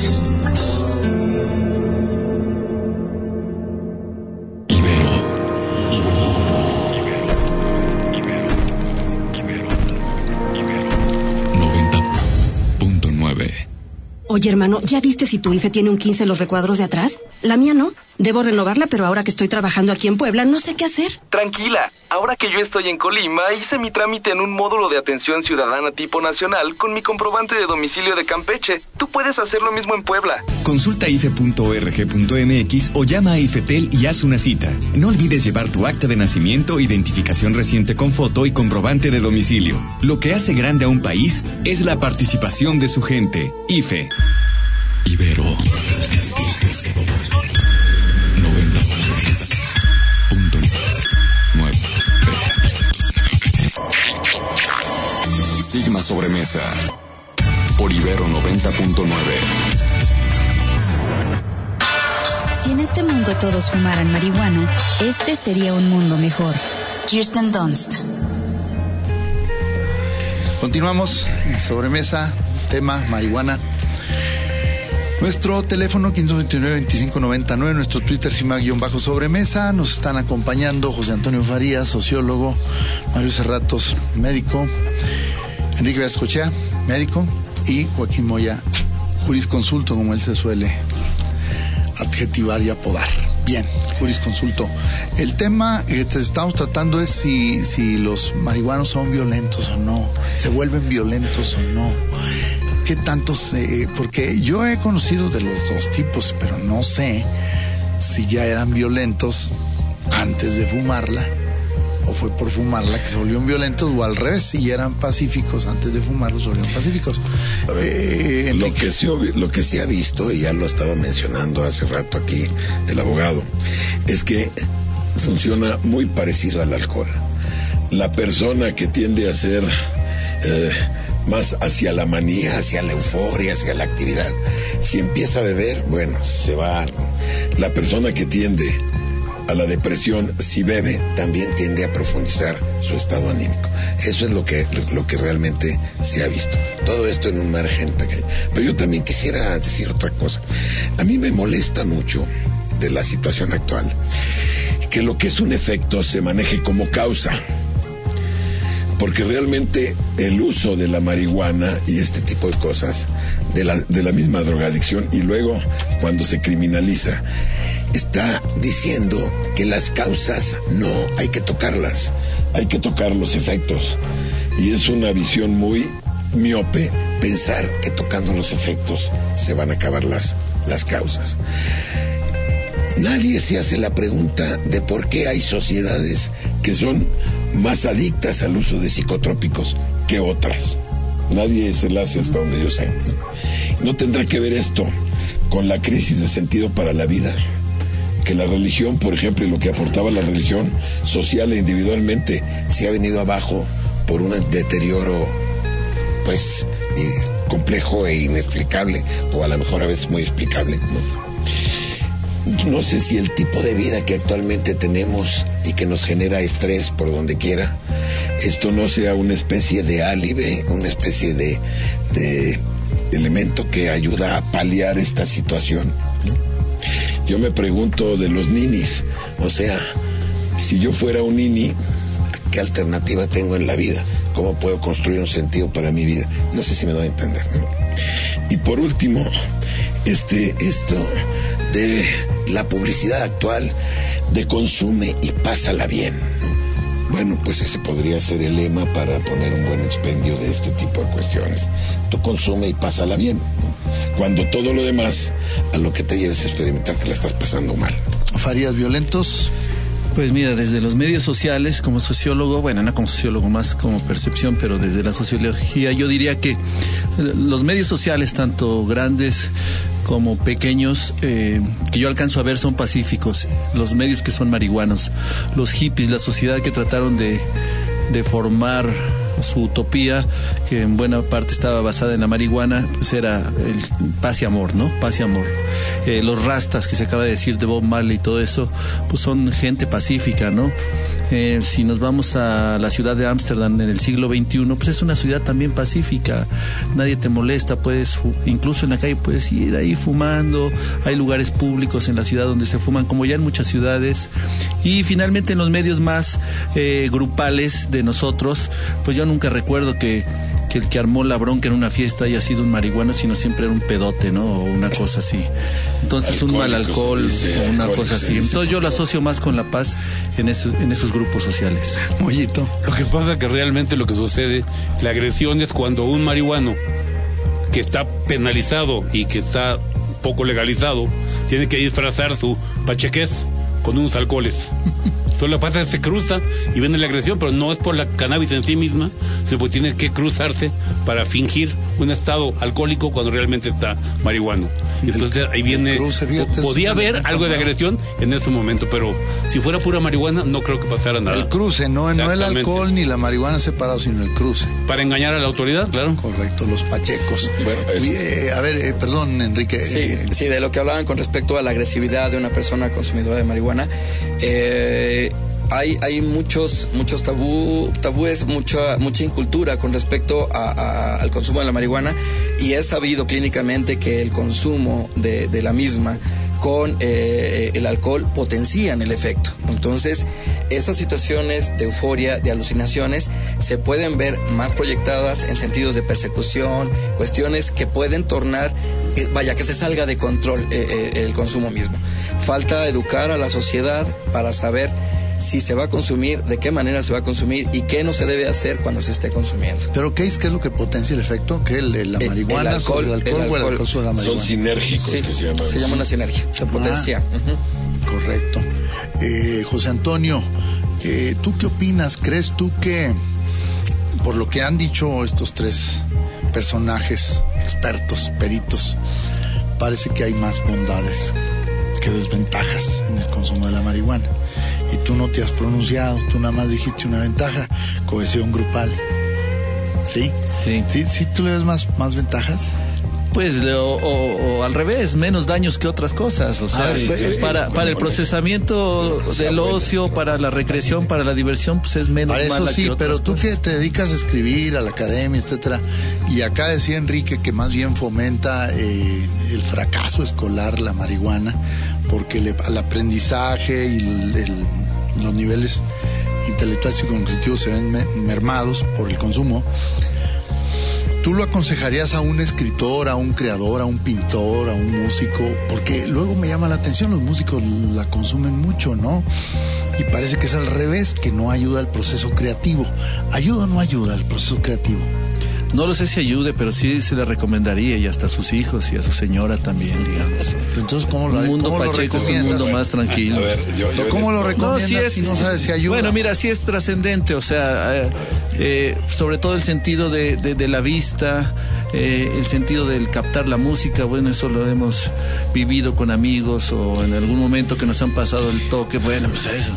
Oye, hermano, ¿ya viste si tu I F E tiene un quince en los recuadros de atrás? La mía no. Debo renovarla, pero ahora que estoy trabajando aquí en Puebla, no sé qué hacer. Tranquila. Ahora que yo estoy en Colima, hice mi trámite en un módulo de atención ciudadana tipo nacional con mi comprobante de domicilio de Campeche. Tú puedes hacer lo mismo en Puebla. Consulta I F E punto org punto m x o llama a IFETEL y haz una cita. No olvides llevar tu acta de nacimiento, identificación reciente con foto y comprobante de domicilio. Lo que hace grande a un país es la participación de su gente. I F E. Ibero noventa punto nueve. Sigma Sobremesa por Ibero noventa punto nueve. Si en este mundo todos fumaran marihuana, este sería un mundo mejor. Kirsten Dunst. Continuamos en Sobremesa, tema marihuana. Nuestro teléfono quince veintinueve veinticinco noventa y nueve, nuestro Twitter Cima-Sobremesa. Nos están acompañando José Antonio Farías, sociólogo, Mario Cerratos, médico, Enrique Vascochea, médico, y Joaquín Moya, jurisconsulto, como él se suele adjetivar y apodar. Bien, jurisconsulto. El tema que estamos tratando es si, si los marihuanos son violentos o no, se vuelven violentos o no. ¿Qué tanto se...? Porque yo he conocido de los dos tipos, pero no sé si ya eran violentos antes de fumarla, o fue por fumarla que se volvieron violentos, o al revés, si ya eran pacíficos antes de fumarlos, se volvieron pacíficos. Eh, lo, que sí, lo que sí ha visto, y ya lo estaba mencionando hace rato aquí el abogado, es que funciona muy parecido al alcohol. La persona que tiende a ser eh, más hacia la manía, hacia la euforia, hacia la actividad, si empieza a beber, bueno, se va. La persona que tiende a la depresión, si bebe, también tiende a profundizar su estado anímico. Eso es lo que, lo que realmente se ha visto. Todo esto en un margen pequeño. Pero yo también quisiera decir otra cosa. A mí me molesta mucho de la situación actual que lo que es un efecto se maneje como causa. Porque realmente el uso de la marihuana y este tipo de cosas, de la, de la misma drogadicción, y luego cuando se criminaliza, está diciendo que las causas no hay que tocarlas, hay que tocar los efectos. Y es una visión muy miope pensar que tocando los efectos se van a acabar las, las causas. Nadie se hace la pregunta de por qué hay sociedades que son más adictas al uso de psicotrópicos que otras. Nadie se la hace hasta donde yo sé. ¿No tendrá que ver esto con la crisis de sentido para la vida? Que la religión, por ejemplo, y lo que aportaba la religión social e individualmente, se ha venido abajo por un deterioro, pues, complejo e inexplicable, o a lo mejor a veces muy explicable, ¿no? No sé si el tipo de vida que actualmente tenemos y que nos genera estrés por donde quiera, esto no sea una especie de álibi, una especie de, de elemento que ayuda a paliar esta situación, ¿no? Yo me pregunto de los ninis, o sea, si yo fuera un nini, ¿qué alternativa tengo en la vida? ¿Cómo puedo construir un sentido para mi vida? No sé si me doy a entender, ¿no? Y por último, este, esto de la publicidad actual de consume y pásala bien, ¿no? Bueno, pues ese podría ser el lema para poner un buen expendio de este tipo de cuestiones. Tú consume y pásala bien, ¿no? Cuando todo lo demás a lo que te lleves a experimentar que la estás pasando mal. ¿Farías violentos? Pues mira, desde los medios sociales, como sociólogo, bueno, no como sociólogo, más como percepción, pero desde la sociología, yo diría que los medios sociales, tanto grandes como pequeños, eh, que yo alcanzo a ver son pacíficos. Los medios que son marihuanos, los hippies, la sociedad que trataron de, de formar su utopía, que en buena parte estaba basada en la marihuana, pues era el paz y amor, ¿no? Paz y amor. Eh, los rastas, que se acaba de decir de Bob Marley y todo eso, pues son gente pacífica, ¿no? Eh, si nos vamos a la ciudad de Ámsterdam en el siglo veintiuno, pues es una ciudad también pacífica, nadie te molesta, puedes, incluso en la calle puedes ir ahí fumando, hay lugares públicos en la ciudad donde se fuman, como ya en muchas ciudades. Y finalmente en los medios más eh, grupales de nosotros, pues yo nunca recuerdo que, que el que armó la bronca en una fiesta haya sido un marihuano, sino siempre era un pedote, ¿no? O una cosa así. Entonces un mal alcohol, dice, o una cosa así. Entonces yo lo asocio más con la paz en esos, en esos grupos sociales. Mollito. Lo que pasa es que realmente lo que sucede, la agresión es cuando un marihuano que está penalizado y que está poco legalizado, tiene que disfrazar su pachequez con unos alcoholes. Entonces lo que pasa es que se cruza y viene la agresión, pero no es por la cannabis en sí misma, sino porque tiene que cruzarse para fingir un estado alcohólico cuando realmente está marihuano. Y entonces ahí viene, cruce, fíjate, podía haber algo de agresión en ese momento, pero si fuera pura marihuana no creo que pasara nada. El cruce, no, no el alcohol ni la marihuana separado, sino el cruce. Para engañar a la autoridad, claro. Correcto, los pachecos. Bueno, eh, a ver, eh, perdón, Enrique. Sí, eh, sí, de lo que hablaban con respecto a la agresividad de una persona consumidora de marihuana, eh, hay hay muchos muchos tabú tabúes, mucha mucha incultura con respecto a, a, al consumo de la marihuana, y es sabido clínicamente que el consumo de, de la misma con eh, el alcohol potencian el efecto. Entonces, esas situaciones de euforia, de alucinaciones, se pueden ver más proyectadas en sentidos de persecución, cuestiones que pueden tornar, eh, vaya, que se salga de control eh, eh, el consumo mismo. Falta educar a la sociedad para saber si se va a consumir, de qué manera se va a consumir y qué no se debe hacer cuando se esté consumiendo. ¿Pero qué es, qué es lo que potencia el efecto? ¿Qué? ¿El de la marihuana el alcohol, sobre el alcohol, el alcohol o el alcohol sobre la marihuana? Son sinérgicos, sí, que se llaman. Se llama una sinergia, se potencia. Ah, uh-huh. Correcto. Eh, José Antonio, eh, ¿tú qué opinas? ¿Crees tú que, por lo que han dicho estos tres personajes, expertos, peritos, parece que hay más bondades que desventajas en el consumo de la marihuana? Y tú no te has pronunciado, tú nada más dijiste una ventaja, cohesión grupal. ¿Sí? Sí. ¿Sí, sí tú le ves más, más ventajas? Pues o, o, o al revés, menos daños que otras cosas. O sea, ver, pues, eh, para, eh, para el procesamiento del ocio, para la recreación, para la diversión, pues es menos para eso mala sí, que otras pero tú cosas. que te dedicas a escribir, a la academia, etcétera, y acá decía Enrique que más bien fomenta eh, el fracaso escolar la marihuana, porque le, al aprendizaje y el, el, los niveles intelectuales y cognitivos se ven me, mermados por el consumo. ¿Tú lo aconsejarías a un escritor, a un creador, a un pintor, a un músico? Porque luego me llama la atención, los músicos la consumen mucho, ¿no? Y parece que es al revés, que no ayuda al proceso creativo. ¿Ayuda o no ayuda al proceso creativo? No lo sé si ayude, pero sí se le recomendaría, y hasta a sus hijos y a su señora también, digamos. Entonces, ¿cómo lo, un mundo ¿cómo pacheco lo es un mundo más tranquilo. A ver, yo, yo ¿Cómo lo recomiendas no, sí es, si no sabes si ayuda? Bueno, mira, sí es trascendente, o sea, eh, eh, sobre todo el sentido de, de, de la vista, eh, el sentido del captar la música. Bueno, eso lo hemos vivido con amigos o en algún momento que nos han pasado el toque. Bueno, pues eso.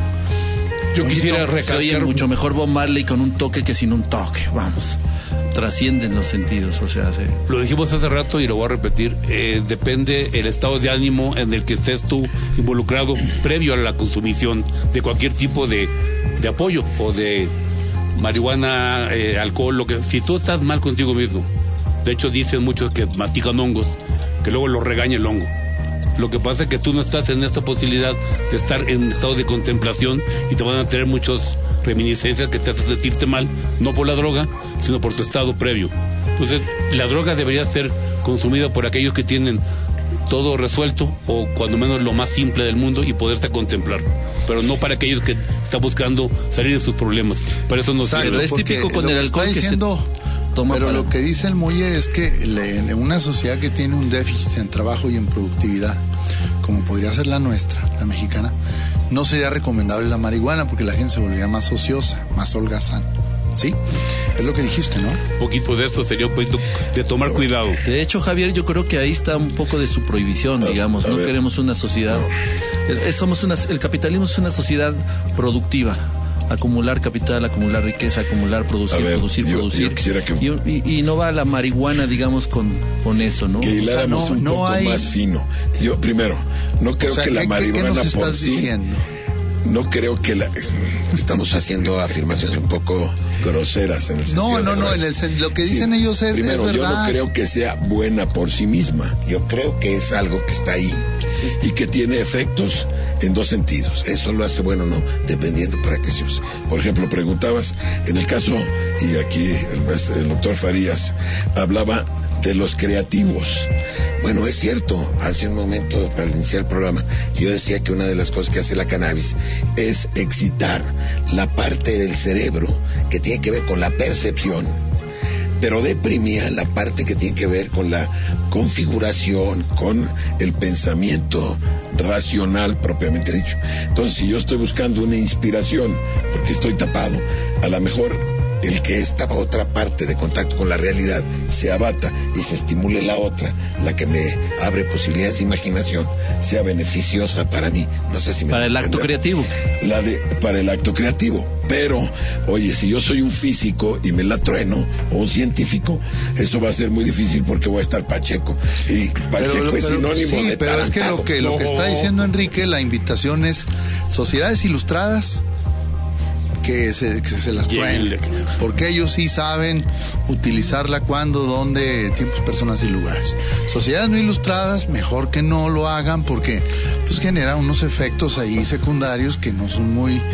Yo quisiera Se oye recalcar mucho mejor Bob Marley con un toque que sin un toque, vamos. Trascienden los sentidos, o sea, sí. Lo dijimos hace rato y lo voy a repetir, eh, depende el estado de ánimo en el que estés tú involucrado previo a la consumición de cualquier tipo de, de apoyo o de marihuana, eh, alcohol, lo que. Si tú estás mal contigo mismo, de hecho dicen muchos que mastican hongos, que luego los regaña el hongo. Lo que pasa es que tú no estás en esta posibilidad de estar en estado de contemplación y te van a tener muchas reminiscencias que te hacen sentirte mal, no por la droga, sino por tu estado previo. Entonces, la droga debería ser consumida por aquellos que tienen todo resuelto o cuando menos lo más simple del mundo y poderte contemplar, pero no para aquellos que están buscando salir de sus problemas. Para eso no Exacto, sirve. Es típico con el alcohol está que diciendo, se toma pero para... lo que dice el Muelle es que le, en una sociedad que tiene un déficit en trabajo y en productividad, como podría ser la nuestra, la mexicana, no sería recomendable la marihuana porque la gente se volvería más ociosa, más holgazán. ¿Sí? Es lo que dijiste, ¿no? Un poquito de eso sería un poquito de tomar cuidado. De hecho, Javier, yo creo que ahí está un poco de su prohibición, digamos. No queremos una sociedad... El, somos una, el capitalismo es una sociedad productiva. Acumular capital, acumular riqueza, acumular, producir, ver, producir, yo, producir. Yo quisiera que... y, y, y no va la marihuana, digamos, con, con eso, ¿no? Que hiláramos o sea, no, un no poco hay... más fino. Yo, primero, no creo o sea, que la marihuana ¿qué, qué nos por estás sí... diciendo? No creo que la... Estamos haciendo afirmaciones un poco groseras en el sentido No, no, de no, en el, lo que dicen sí, ellos es, primero, es verdad. Yo no creo que sea buena por sí misma. Yo creo que es algo que está ahí sí, y que tiene efectos en dos sentidos. Eso lo hace bueno o no, dependiendo para qué se use. Por ejemplo, preguntabas, en el caso, y aquí el, el doctor Farías hablaba de los creativos. Bueno, es cierto, hace un momento, para iniciar el programa, yo decía que una de las cosas que hace la cannabis es excitar la parte del cerebro que tiene que ver con la percepción pero deprimía la parte que tiene que ver con la configuración, con el pensamiento racional propiamente dicho. Entonces, si yo estoy buscando una inspiración porque estoy tapado, a lo mejor el que esta otra parte de contacto con la realidad se abata y se estimule la otra, la que me abre posibilidades de imaginación, sea beneficiosa para mí. No sé si me para el acto creativo. La de para el acto creativo. Pero, oye, si yo soy un físico y me la trueno, o un científico, eso va a ser muy difícil porque voy a estar pacheco. Y pacheco pero, es pero, sinónimo sí, de pero es que lo que lo que está diciendo Enrique, la invitación es sociedades ilustradas que se, que se las traen, porque ellos sí saben utilizarla cuando, dónde, tiempos, personas y lugares. Sociedades no ilustradas, mejor que no lo hagan porque pues genera unos efectos ahí secundarios que no son muy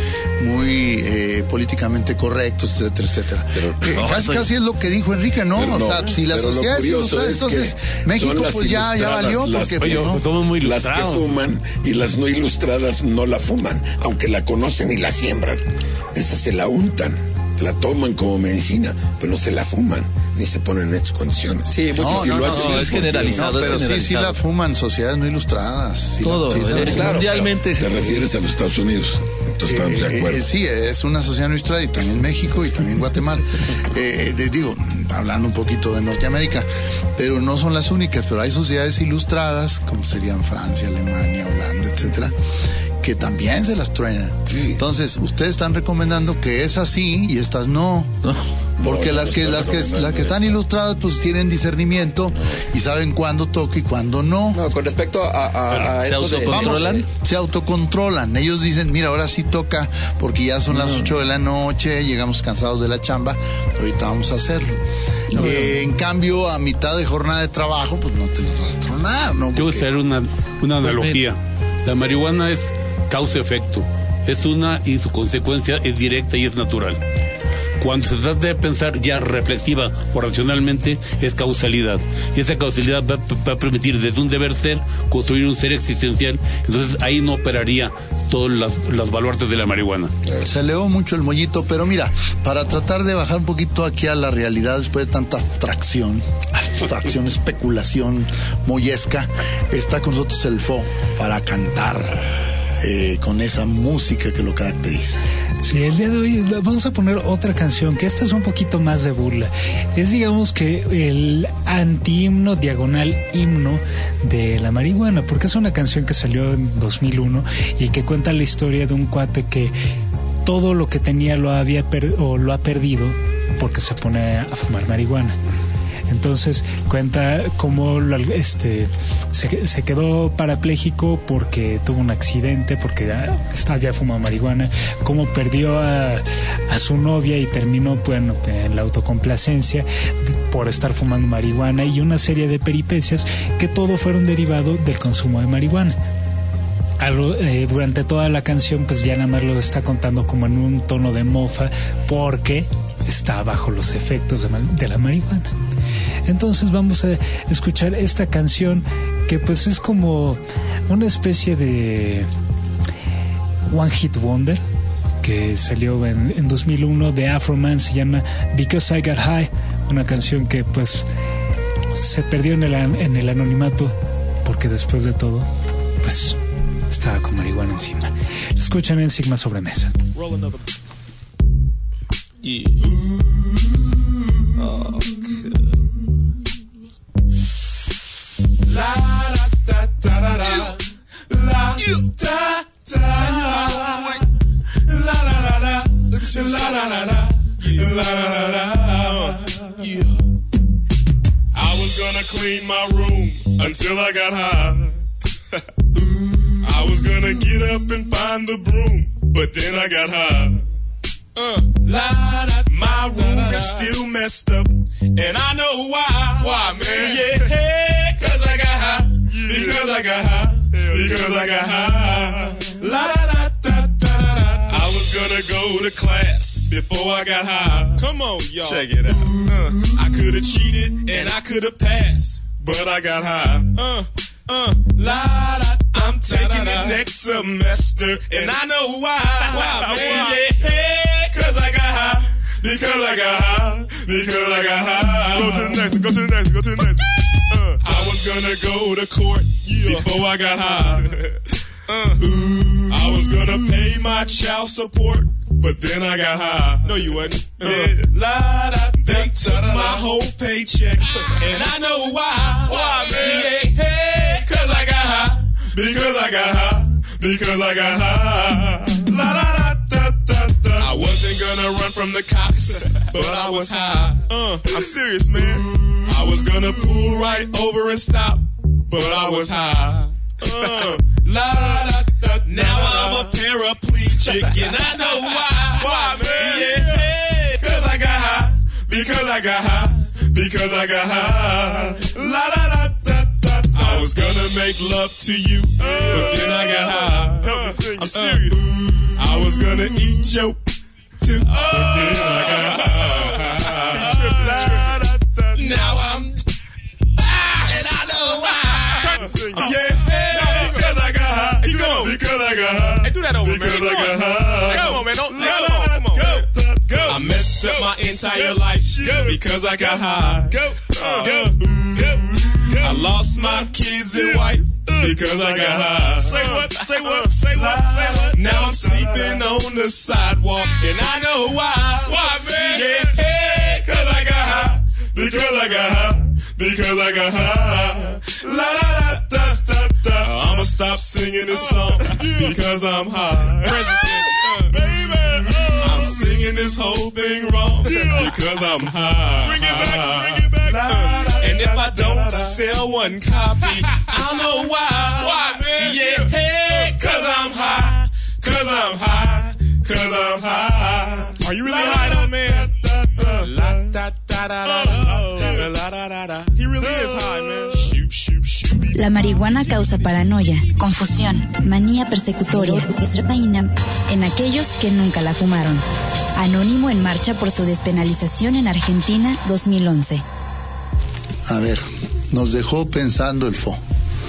muy eh, políticamente correctos, etcétera, etcétera. Pero, eh, no, casi, soy... casi es lo que dijo Enrique, ¿no? Pero o sea, no, si la sociedad es ilustrada, entonces México pues ya, ya valió las, porque oye, pues, no, muy las que fuman y las no ilustradas no la fuman, aunque la conocen y la siembran. Esa se la untan, la toman como medicina, pero no se la fuman, ni se ponen en estas condiciones. Sí, no, si no, lo no, hacen, no, es generalizado. No, pero es generalizado. sí, sí la fuman, sociedades no ilustradas. Sí todo, la, sí, claro, mundialmente. Te refieres a los Estados Unidos, entonces estamos eh, de acuerdo. Eh, sí, es una sociedad no ilustrada y también México y también Guatemala. Eh, de, digo, hablando un poquito de Norteamérica, pero no son las únicas, pero hay sociedades ilustradas, como serían Francia, Alemania, Holanda, etcétera, que también se las truenan. Sí. Entonces, ustedes están recomendando que es así y estas no. no. Porque no, las, no que, las, que, las que están ilustradas pues tienen discernimiento no. y saben cuándo toca y cuándo no. No, con respecto a, a, a ¿Se eso autocontrolan? De, vamos, se autocontrolan. Ellos dicen, mira, ahora sí toca porque ya son no. las ocho de la noche, llegamos cansados de la chamba, ahorita vamos a hacerlo. No, eh, no. En cambio, a mitad de jornada de trabajo, pues no te los vas a tronar, ¿no? Yo voy a hacer una, una analogía. La marihuana es causa-efecto, es una y su consecuencia es directa y es natural. Cuando se trata de pensar ya reflexiva o racionalmente, es causalidad. Y esa causalidad va, va a permitir desde un deber ser construir un ser existencial. Entonces ahí no operaría todos las, las baluartes de la marihuana. Se elevó mucho el mollito, pero mira, para tratar de bajar un poquito aquí a la realidad después de tanta abstracción, abstracción, especulación mollesca, está con nosotros el Fo para cantar. Eh, con esa música que lo caracteriza. Sí, el día de hoy vamos a poner otra canción, que esta es un poquito más de burla. Es, digamos, que el anti-himno, diagonal himno de la marihuana, porque es una canción que salió en dos mil uno y que cuenta la historia de un cuate que todo lo que tenía lo había per- o lo ha perdido porque se pone a fumar marihuana. Entonces cuenta cómo este, se, se quedó parapléjico porque tuvo un accidente, porque había fumado marihuana, cómo perdió a, a su novia y terminó, bueno, en la autocomplacencia por estar fumando marihuana, y una serie de peripecias que todo fueron derivados del consumo de marihuana. Algo, eh, durante toda la canción pues ya nada más lo está contando como en un tono de mofa porque está bajo los efectos de, de la marihuana. Entonces vamos a escuchar esta canción que pues es como una especie de One Hit Wonder que salió en, en dos mil uno de Afroman, se llama Because I Got High, una canción que pues se perdió en el, en el anonimato porque después de todo pues estaba con marihuana encima. Escuchan en Sigma Sobremesa. Yeah. Oh, la da da da da da la da da la la la la la la la la la la. I was gonna clean my room until I got high. I was gonna get up and find the broom, but then I got high. Uh, la, da, my room da, da, is still messed up, and I know why. Why, man? Yeah, cause I got high. Yeah. Because I got high. Hell because yeah. I got high. La da da da da da da. I was gonna go to class before I got high. Come on, y'all. Check it out. Uh, I could have cheated and I could have passed, but I got high. Uh, uh, la da. I'm taking it next semester, and I know why. Why, man? Yeah, cause I got high. Because I got high. because I got high. Go to the next one, go to the next one, go to the next one. Uh, I was gonna go to court yeah. before I got high. Uh, Ooh, I was gonna pay my child support, but then I got high. No, you wasn't. Uh, yeah. La, da, they took my whole paycheck, and I know why. Why, man? Yeah, hey, cause I got high. Because I got high. Because I got high. La, da, da, da, da, da. I wasn't gonna run from the cops, but I was high. Uh, I'm serious, man. I was gonna pull right over and stop, but I was high. Uh, la, da, da, now I'm a paraplegic and I know why. Why, man? Yeah, cause I got high. Because I got high. Because I got high. La, da, da, da, da, da. I was gonna make love to you, but then I got high. Help me sing, I'm serious. Uh, I was gonna eat your too, but then I got high. Now I'm and I know why. Yeah, because I got high. Keep going. Because I got high. Hey, do that over, because man. Because I got high. Come on, man. Don't, come on, come on. Go, go. I messed up my entire life because I got high. Go, go, go. I lost my kids and wife because I got high. Say what, say what, say what, say what. Now I'm sleeping on the sidewalk and I know why. Why, man? Yeah, hey, cause I got high. Because I got high. Because I got high. La la da da da. I'ma stop singing this song because I'm high. President, baby, I'm singing this whole thing wrong because I'm high. Bring it back, bring it back. Uh, and if I don't sell one copy, I'll know why. Why, man? Yeah, hey, cause I'm high. Cause I'm high. Cause I'm high. Are you really high though, man? La da da da da la da da da. He really is high, man. Shoot, shoot, shoot. La marihuana causa paranoia, confusión, manía persecutoria, heroína en aquellos que nunca la fumaron. Anónimo en marcha por su despenalización en Argentina dos mil once. A ver, nos dejó pensando el F O.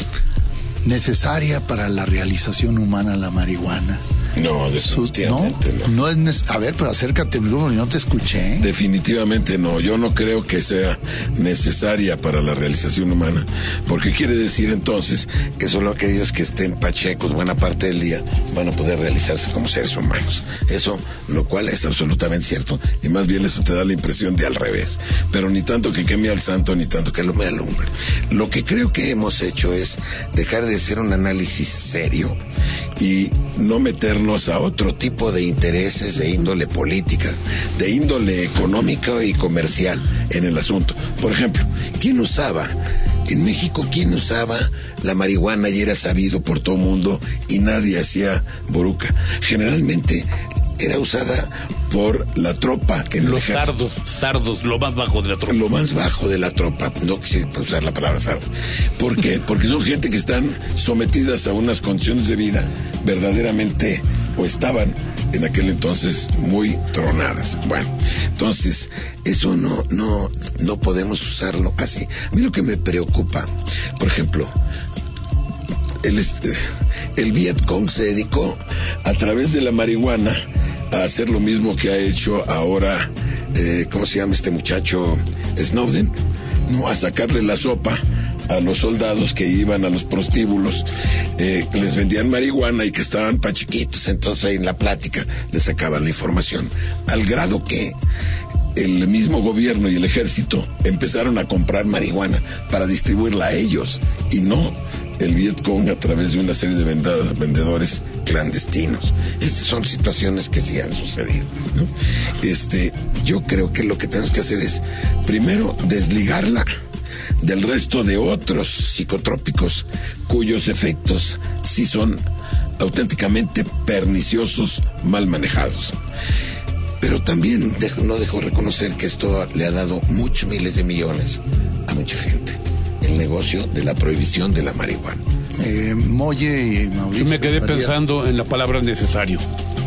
¿Necesaria para la realización humana la marihuana? No, definitivamente no. No, no es, a ver, pero acércate, Bruno, no te escuché. Definitivamente no. Yo no creo que sea necesaria para la realización humana, porque quiere decir entonces que solo aquellos que estén pachecos buena parte del día van a poder realizarse como seres humanos. Eso, lo cual es absolutamente cierto, y más bien eso te da la impresión de al revés. Pero ni tanto que queme al santo, ni tanto que lo me alumbre. Lo que creo que hemos hecho es dejar de hacer un análisis serio y no meternos a otro tipo de intereses de índole política, de índole económica y comercial en el asunto. Por ejemplo, ¿quién usaba en México, quién usaba la marihuana y era sabido por todo el mundo y nadie hacía boruca? Generalmente era usada por la tropa en el Los ejército. sardos, sardos, lo más bajo de la tropa. Lo más bajo de la tropa, no quisiera usar la palabra sardo. ¿Por qué? Porque son gente que están sometidas a unas condiciones de vida verdaderamente, o estaban en aquel entonces muy tronadas. Bueno, entonces, eso no, no, no podemos usarlo así. A mí lo que me preocupa, por ejemplo, el, el Vietcong se dedicó a través de la marihuana a hacer lo mismo que ha hecho ahora, eh, ¿cómo se llama este muchacho? Snowden, ¿no? A sacarle la sopa a los soldados que iban a los prostíbulos, eh, les vendían marihuana y que estaban pachiquitos, entonces ahí en la plática les sacaban la información, al grado que el mismo gobierno y el ejército empezaron a comprar marihuana para distribuirla a ellos y no el Vietcong a través de una serie de vendedores clandestinos. Estas son situaciones que sí han sucedido, ¿no? Este, yo creo que lo que tenemos que hacer es, primero, desligarla del resto de otros psicotrópicos cuyos efectos sí son auténticamente perniciosos, mal manejados. Pero también dejo, no dejo reconocer que esto le ha dado muchos miles de millones a mucha gente. El negocio de la prohibición de la marihuana. Eh, Molle y Mauricio. Yo me quedé Farías. pensando en la palabra necesario.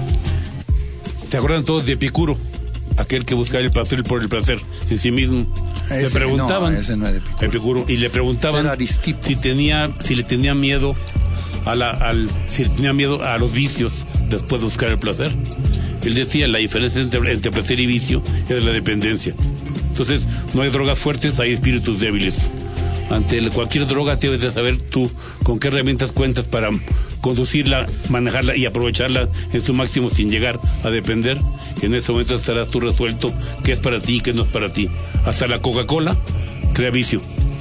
¿Se acuerdan todos de Epicuro? Aquel que buscaba el placer por el placer en sí mismo. Ese, le preguntaban no, ese no era Epicuro. Epicuro, y le preguntaban si tenía, si le tenía miedo a la, al, si le tenía miedo a los vicios después de buscar el placer. Él decía, la diferencia entre, entre placer y vicio es la dependencia. Entonces, no hay drogas fuertes, hay espíritus débiles. Ante cualquier droga debes de saber tú con qué herramientas cuentas para conducirla, manejarla y aprovecharla en su máximo sin llegar a depender. En ese momento estarás tú resuelto qué es para ti y qué no es para ti. Hasta la Coca-Cola crea vicio.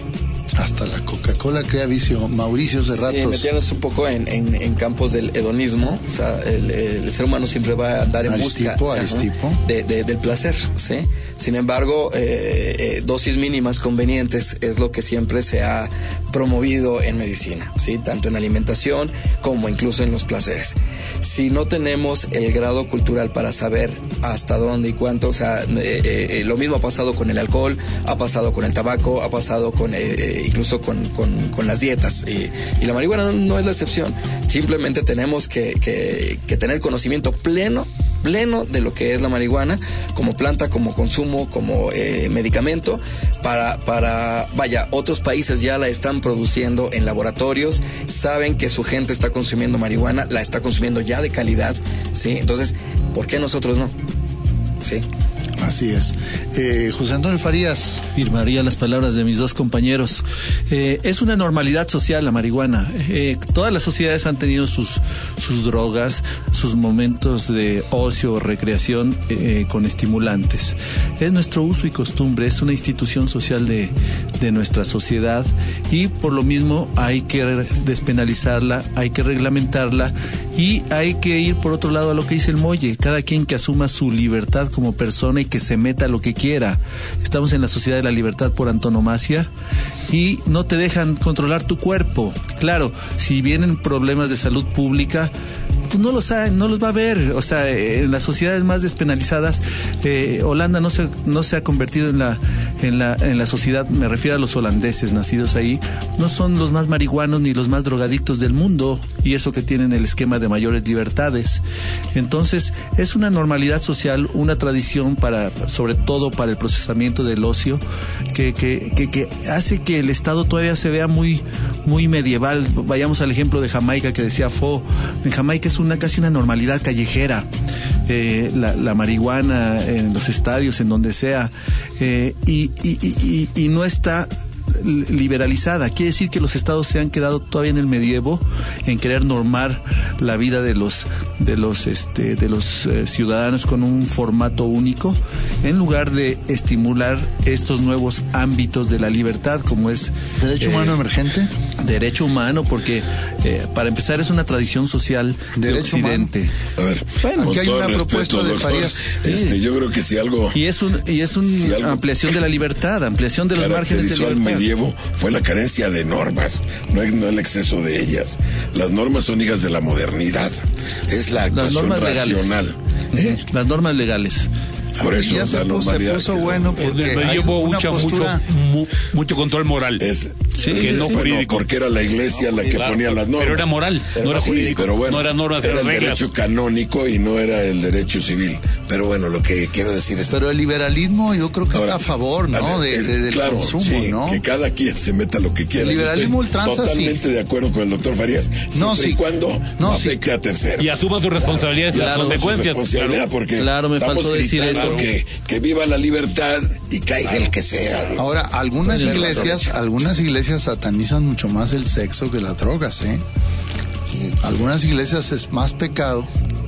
Hasta la Coca-Cola crea vicio. Mauricio Cerratos. Sí, metiéndonos un poco en, en, en campos del hedonismo, o sea, el, el ser humano siempre va a andar en Aristipo, busca Aristipo. De, de, del placer, ¿sí? Sin embargo, eh, eh, dosis mínimas convenientes es lo que siempre se ha promovido en medicina, ¿sí? Tanto en alimentación como incluso en los placeres. Si no tenemos el grado cultural para saber hasta dónde y cuánto, o sea, eh, eh, lo mismo ha pasado con el alcohol, ha pasado con el tabaco, ha pasado con... Eh, incluso con, con, con las dietas y, y la marihuana no, no es la excepción. Simplemente tenemos que, que, que tener conocimiento pleno pleno de lo que es la marihuana como planta, como consumo, como eh, medicamento para, para, vaya, otros países ya la están produciendo en laboratorios, saben que su gente está consumiendo marihuana, la está consumiendo ya de calidad, ¿sí? Entonces, ¿por qué nosotros no? ¿Sí? Así es. Eh, José Antonio Farías. Firmaría las palabras de mis dos compañeros. Eh, es una normalidad social la marihuana. Eh, todas las sociedades han tenido sus, sus drogas, sus momentos de ocio o recreación eh, con estimulantes. Es nuestro uso y costumbre, es una institución social de, de nuestra sociedad y por lo mismo hay que despenalizarla, hay que reglamentarla y hay que ir por otro lado a lo que dice el Molle, cada quien que asuma su libertad como persona y que se meta lo que quiera. Estamos en la sociedad de la libertad por antonomasia y no te dejan controlar tu cuerpo. Claro, si vienen problemas de salud pública, pues no los saben, no los va a ver. O sea, en las sociedades más despenalizadas, eh, Holanda no se no se ha convertido en la en la en la sociedad, me refiero a los holandeses nacidos ahí, no son los más marihuanos ni los más drogadictos del mundo, y eso que tienen el esquema de mayores libertades. Entonces, es una normalidad social, una tradición para, sobre todo para el procesamiento del ocio, que que que, que hace que el Estado todavía se vea muy muy medieval. Vayamos al ejemplo de Jamaica que decía Fo. En Jamaica es una casi una normalidad callejera, eh, la, la marihuana en los estadios, en donde sea, eh, y, y, y, y no está liberalizada. Quiere decir que los estados se han quedado todavía en el medievo, en querer normar la vida de los de los este de los eh, ciudadanos con un formato único, en lugar de estimular estos nuevos ámbitos de la libertad, como es derecho eh, humano emergente. Derecho humano, porque eh, para empezar es una tradición social de Occidente. Humano. A ver, bueno, aquí hay una respeto, propuesta de doctor, Farías. Este, yo creo que si algo y es un y es una si ampliación de la libertad, ampliación de los márgenes de libertad. Medievo fue la carencia de normas, no, no el exceso de ellas. Las normas son hijas de la modernidad. Es la actuación racional. ¿Eh? Las normas legales. Por eso ya se puso, se puso bueno porque hay mucha, postura... mucho, mucho control moral. Es, sí, que no sí, jurídico. Bueno, porque era la iglesia la que claro, ponía las normas. Pero era moral, no era sí, jurídico. Pero bueno, no era normas, era el reglas. Derecho canónico y no era el derecho civil. Pero bueno, lo que quiero decir es... Pero el liberalismo yo creo que Ahora, está a favor, ¿no? Ver, el, de, de, del claro, consumo, sí, ¿no? que cada quien se meta lo que quiera. El liberalismo ultranza, totalmente sí. de acuerdo con el doctor Farías. No, sí. Y cuando no, no sí. afecte a terceros. Y asuma sus responsabilidades claro, y las consecuencias. Responsabilidad porque claro, me faltó decir eso. Que, que viva la libertad y caiga el que sea. Ahora, algunas iglesias, algunas iglesias satanizan mucho más el sexo que las drogas, ¿eh? Sí. Algunas iglesias es más pecado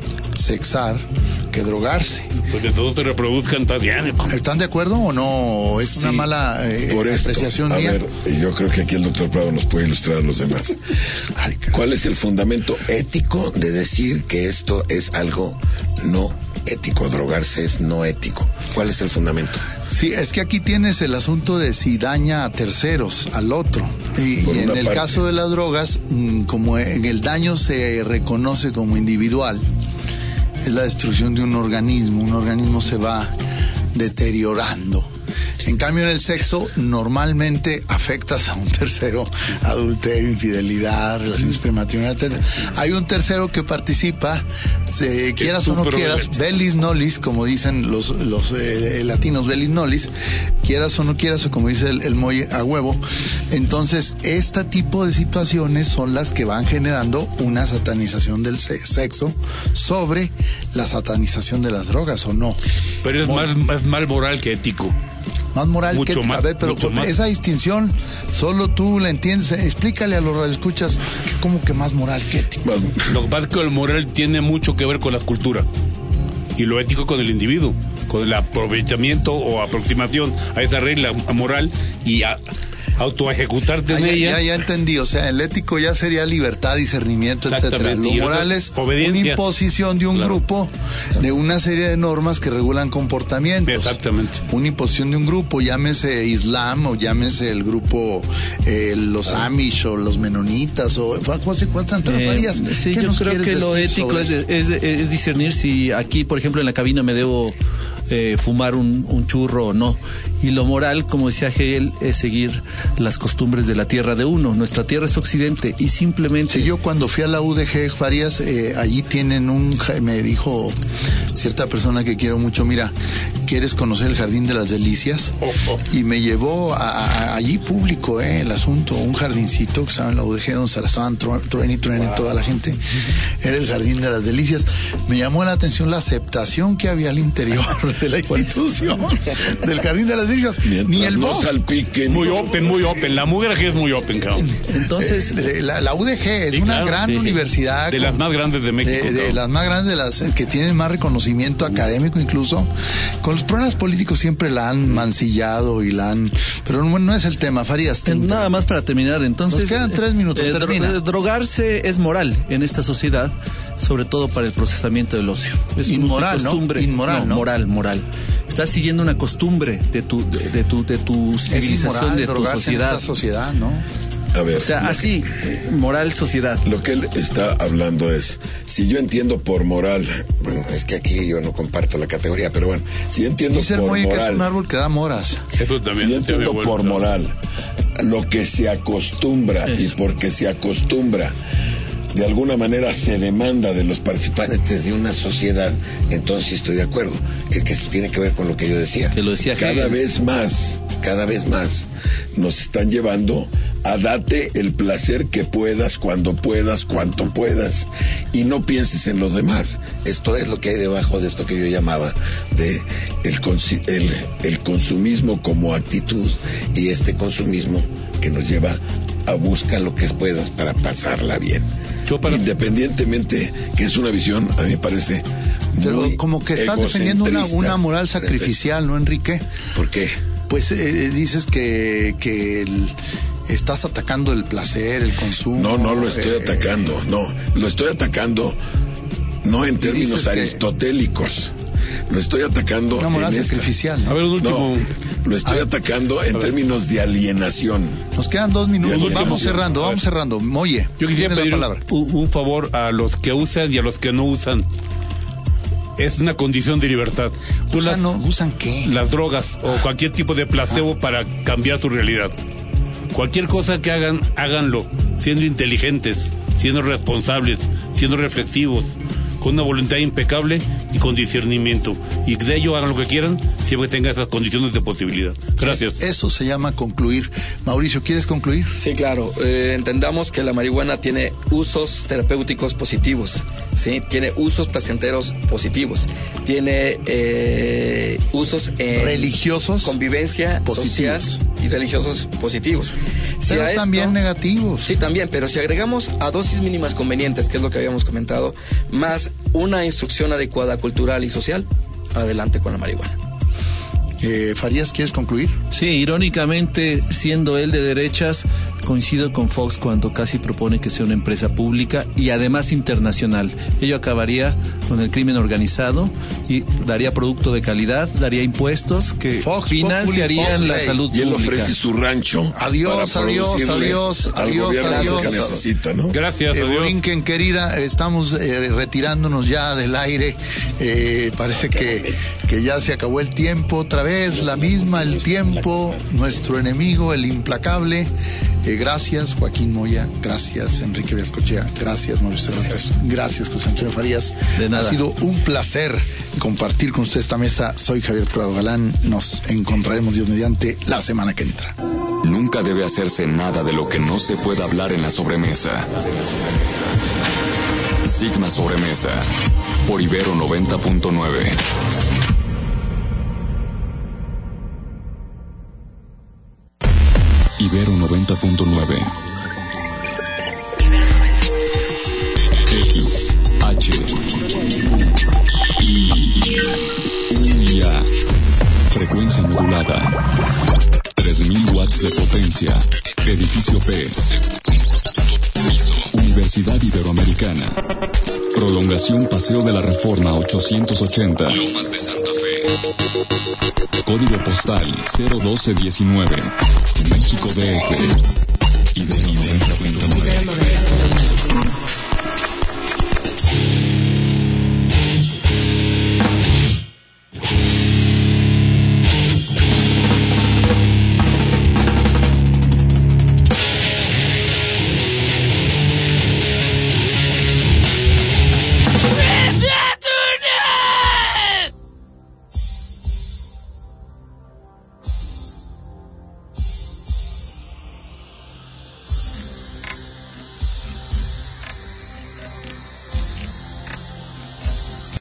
sexar que drogarse. Porque todos se reproduzcan también. ¿Están de acuerdo o no? Es sí, una mala eh, por esto, apreciación a mía. ver, yo creo que aquí el doctor Prado nos puede ilustrar a los demás. Ay, ¿cuál es el fundamento ético de decir que esto es algo no ético? Drogarse es no ético. ¿Cuál es el fundamento? Sí, es que aquí tienes el asunto de si daña a terceros, al otro. Y, y en el parte. caso de las drogas, como en el daño se reconoce como individual, es la destrucción de un organismo. Un organismo se va deteriorando. En cambio, en el sexo, normalmente afectas a un tercero, adulterio, infidelidad, relaciones prematrimoniales, etcétera. Hay un tercero que participa, se, quieras o no quieras, bellis nollis, como dicen los, los eh, latinos, bellis nollis, quieras o no quieras, o como dice el, el Moy, a huevo. Entonces, este tipo de situaciones son las que van generando una satanización del sexo sobre la satanización de las drogas, ¿o no? Pero es más, más mal moral que ético. Más moral mucho que... Más, a ver, pero esa distinción solo tú la entiendes. Explícale a los radioescuchas cómo que más moral que ético. Bueno, lo que pasa es que el moral tiene mucho que ver con la cultura y lo ético con el individuo, con el aprovechamiento o aproximación a esa regla moral y a autoejecutarte en ah, ella. Ya, ya entendí, o sea, el ético ya sería libertad, discernimiento, etcétera. Lo moral es una imposición de un claro. grupo de una serie de normas que regulan comportamientos. Exactamente. Una imposición de un grupo, llámese Islam o llámese el grupo eh, los ah. Amish o los menonitas o ¿cuántas farías? Eh, sí, yo creo que lo ético es, es, es discernir si aquí, por ejemplo, en la cabina me debo eh, fumar un, un churro o no. Y lo moral, como decía Hegel, es seguir las costumbres de la tierra de uno. Nuestra tierra es occidente y simplemente... Sí, yo cuando fui a la U D G Farías, eh, allí tienen un... Me dijo cierta persona que quiero mucho, mira, ¿quieres conocer el Jardín de las Delicias? Oh, oh. Y me llevó a, a, allí público, eh, el asunto, un jardincito que estaba en la U D G donde se la estaban truene y truene wow. toda la gente. Era el Jardín de las Delicias. Me llamó la atención la aceptación que había al interior de la institución del Jardín de las Delicias. Mientras ni el no salpiquen. Muy open, muy open. La U D G es muy open, cabrón. Entonces, eh, la, la U D G es sí, una claro, gran sí. universidad. De con, las más grandes de México. De, de las más grandes, de las que tienen más reconocimiento académico incluso. Con los problemas políticos siempre la han mancillado y la han... Pero no, no es el tema, Farías. Nada más para terminar, entonces... Nos quedan tres minutos, eh, termina. Dro- drogarse es moral en esta sociedad, sobre todo para el procesamiento del ocio. Es inmoral, una costumbre, ¿no? Inmoral, no, ¿no? Moral, moral. Estás siguiendo una costumbre de tu, de, de tu, de tu civilización, de tu sociedad. En esta sociedad, ¿no? A ver, o sea, así, que, moral, sociedad. Lo que él está hablando es, si yo entiendo por moral, bueno, es que aquí yo no comparto la categoría, pero bueno, si yo entiendo Dice por moral... moral... que es un árbol que da moras. Eso también. Si yo entiendo por bueno, moral, lo que se acostumbra, eso. Y porque se acostumbra, de alguna manera se demanda de los participantes de una sociedad, entonces estoy de acuerdo, que, que tiene que ver con lo que yo decía. Que lo decía cada Hegel. vez más, cada vez más, nos están llevando a date el placer que puedas, cuando puedas, cuanto puedas, y no pienses en los demás. Esto es lo que hay debajo de esto que yo llamaba de el, el, el consumismo como actitud, y este consumismo que nos lleva a buscar lo que puedas para pasarla bien. Para... Independientemente que es una visión, a mí me parece Pero muy como que estás defendiendo una, una moral sacrificial, ¿no, Enrique? ¿Por qué? Pues eh, dices que, que el, estás atacando el placer, el consumo. No, no lo estoy eh, atacando, no. Lo estoy atacando no en términos aristotélicos. Que... Lo estoy atacando una moral en sacrificial. Esta... A ver, un último. No, lo estoy atacando en términos de alienación. Nos quedan dos minutos. Vamos cerrando, vamos cerrando. Moye, yo quisiera pedir un, un favor a los que usan y a los que no usan. Es una condición de libertad. Tú ¿Usan, las, no, ¿Usan qué? Las drogas o cualquier tipo de placebo ah. para cambiar tu realidad. Cualquier cosa que hagan, háganlo siendo inteligentes, siendo responsables, siendo reflexivos, con una voluntad impecable y con discernimiento. Y de ello hagan lo que quieran, siempre que tengan esas condiciones de posibilidad. Gracias. Eso se llama concluir. Mauricio, ¿quieres concluir? Sí, claro. Eh, entendamos que la marihuana tiene usos terapéuticos positivos, ¿sí? Tiene usos placenteros positivos. Tiene eh, usos en religiosos, convivencia positivos. Social y religiosos positivos. Si pero esto, también negativos. Sí, también, pero si agregamos a dosis mínimas convenientes, que es lo que habíamos comentado, más una instrucción adecuada cultural y social, adelante con la marihuana. Eh, Farías, ¿quieres concluir? Sí, irónicamente, siendo él de derechas, coincido con Fox cuando casi propone que sea una empresa pública y además internacional. Ello acabaría con el crimen organizado y daría producto de calidad, daría impuestos que Fox, financiarían Fox, la Fox, salud y él pública. ofrece su rancho. Adiós, para adiós, producirle adiós, al adiós, gobierno adiós. lo que necesita, ¿no? Gracias, Eh, adiós. Borinquen, querida, estamos eh, retirándonos ya del aire. Eh, parece que, que ya se acabó el tiempo. Otra vez, la misma, el tiempo, nuestro enemigo, el implacable. Eh, gracias, Joaquín Moya. Gracias, Enrique Viascochea. Gracias, Mauricio Cervantes. Gracias, José Antonio Farías. De nada. Ha sido un placer compartir con usted esta mesa. Soy Javier Prado Galán. Nos encontraremos, Dios mediante, la semana que entra. Nunca debe hacerse nada de lo que no se pueda hablar en la sobremesa. Sigma Sobremesa, por Ibero noventa punto nueve. Ibero noventa punto nueve. X, H, I, U, A. Frecuencia modulada. tres mil watts de potencia. Edificio P. Piso. Universidad Iberoamericana. Prolongación Paseo de la Reforma ochocientos ochenta. Lomas de Santa Fe. Código postal cero doce diecinueve. México D F. Ibero noventa punto nueve.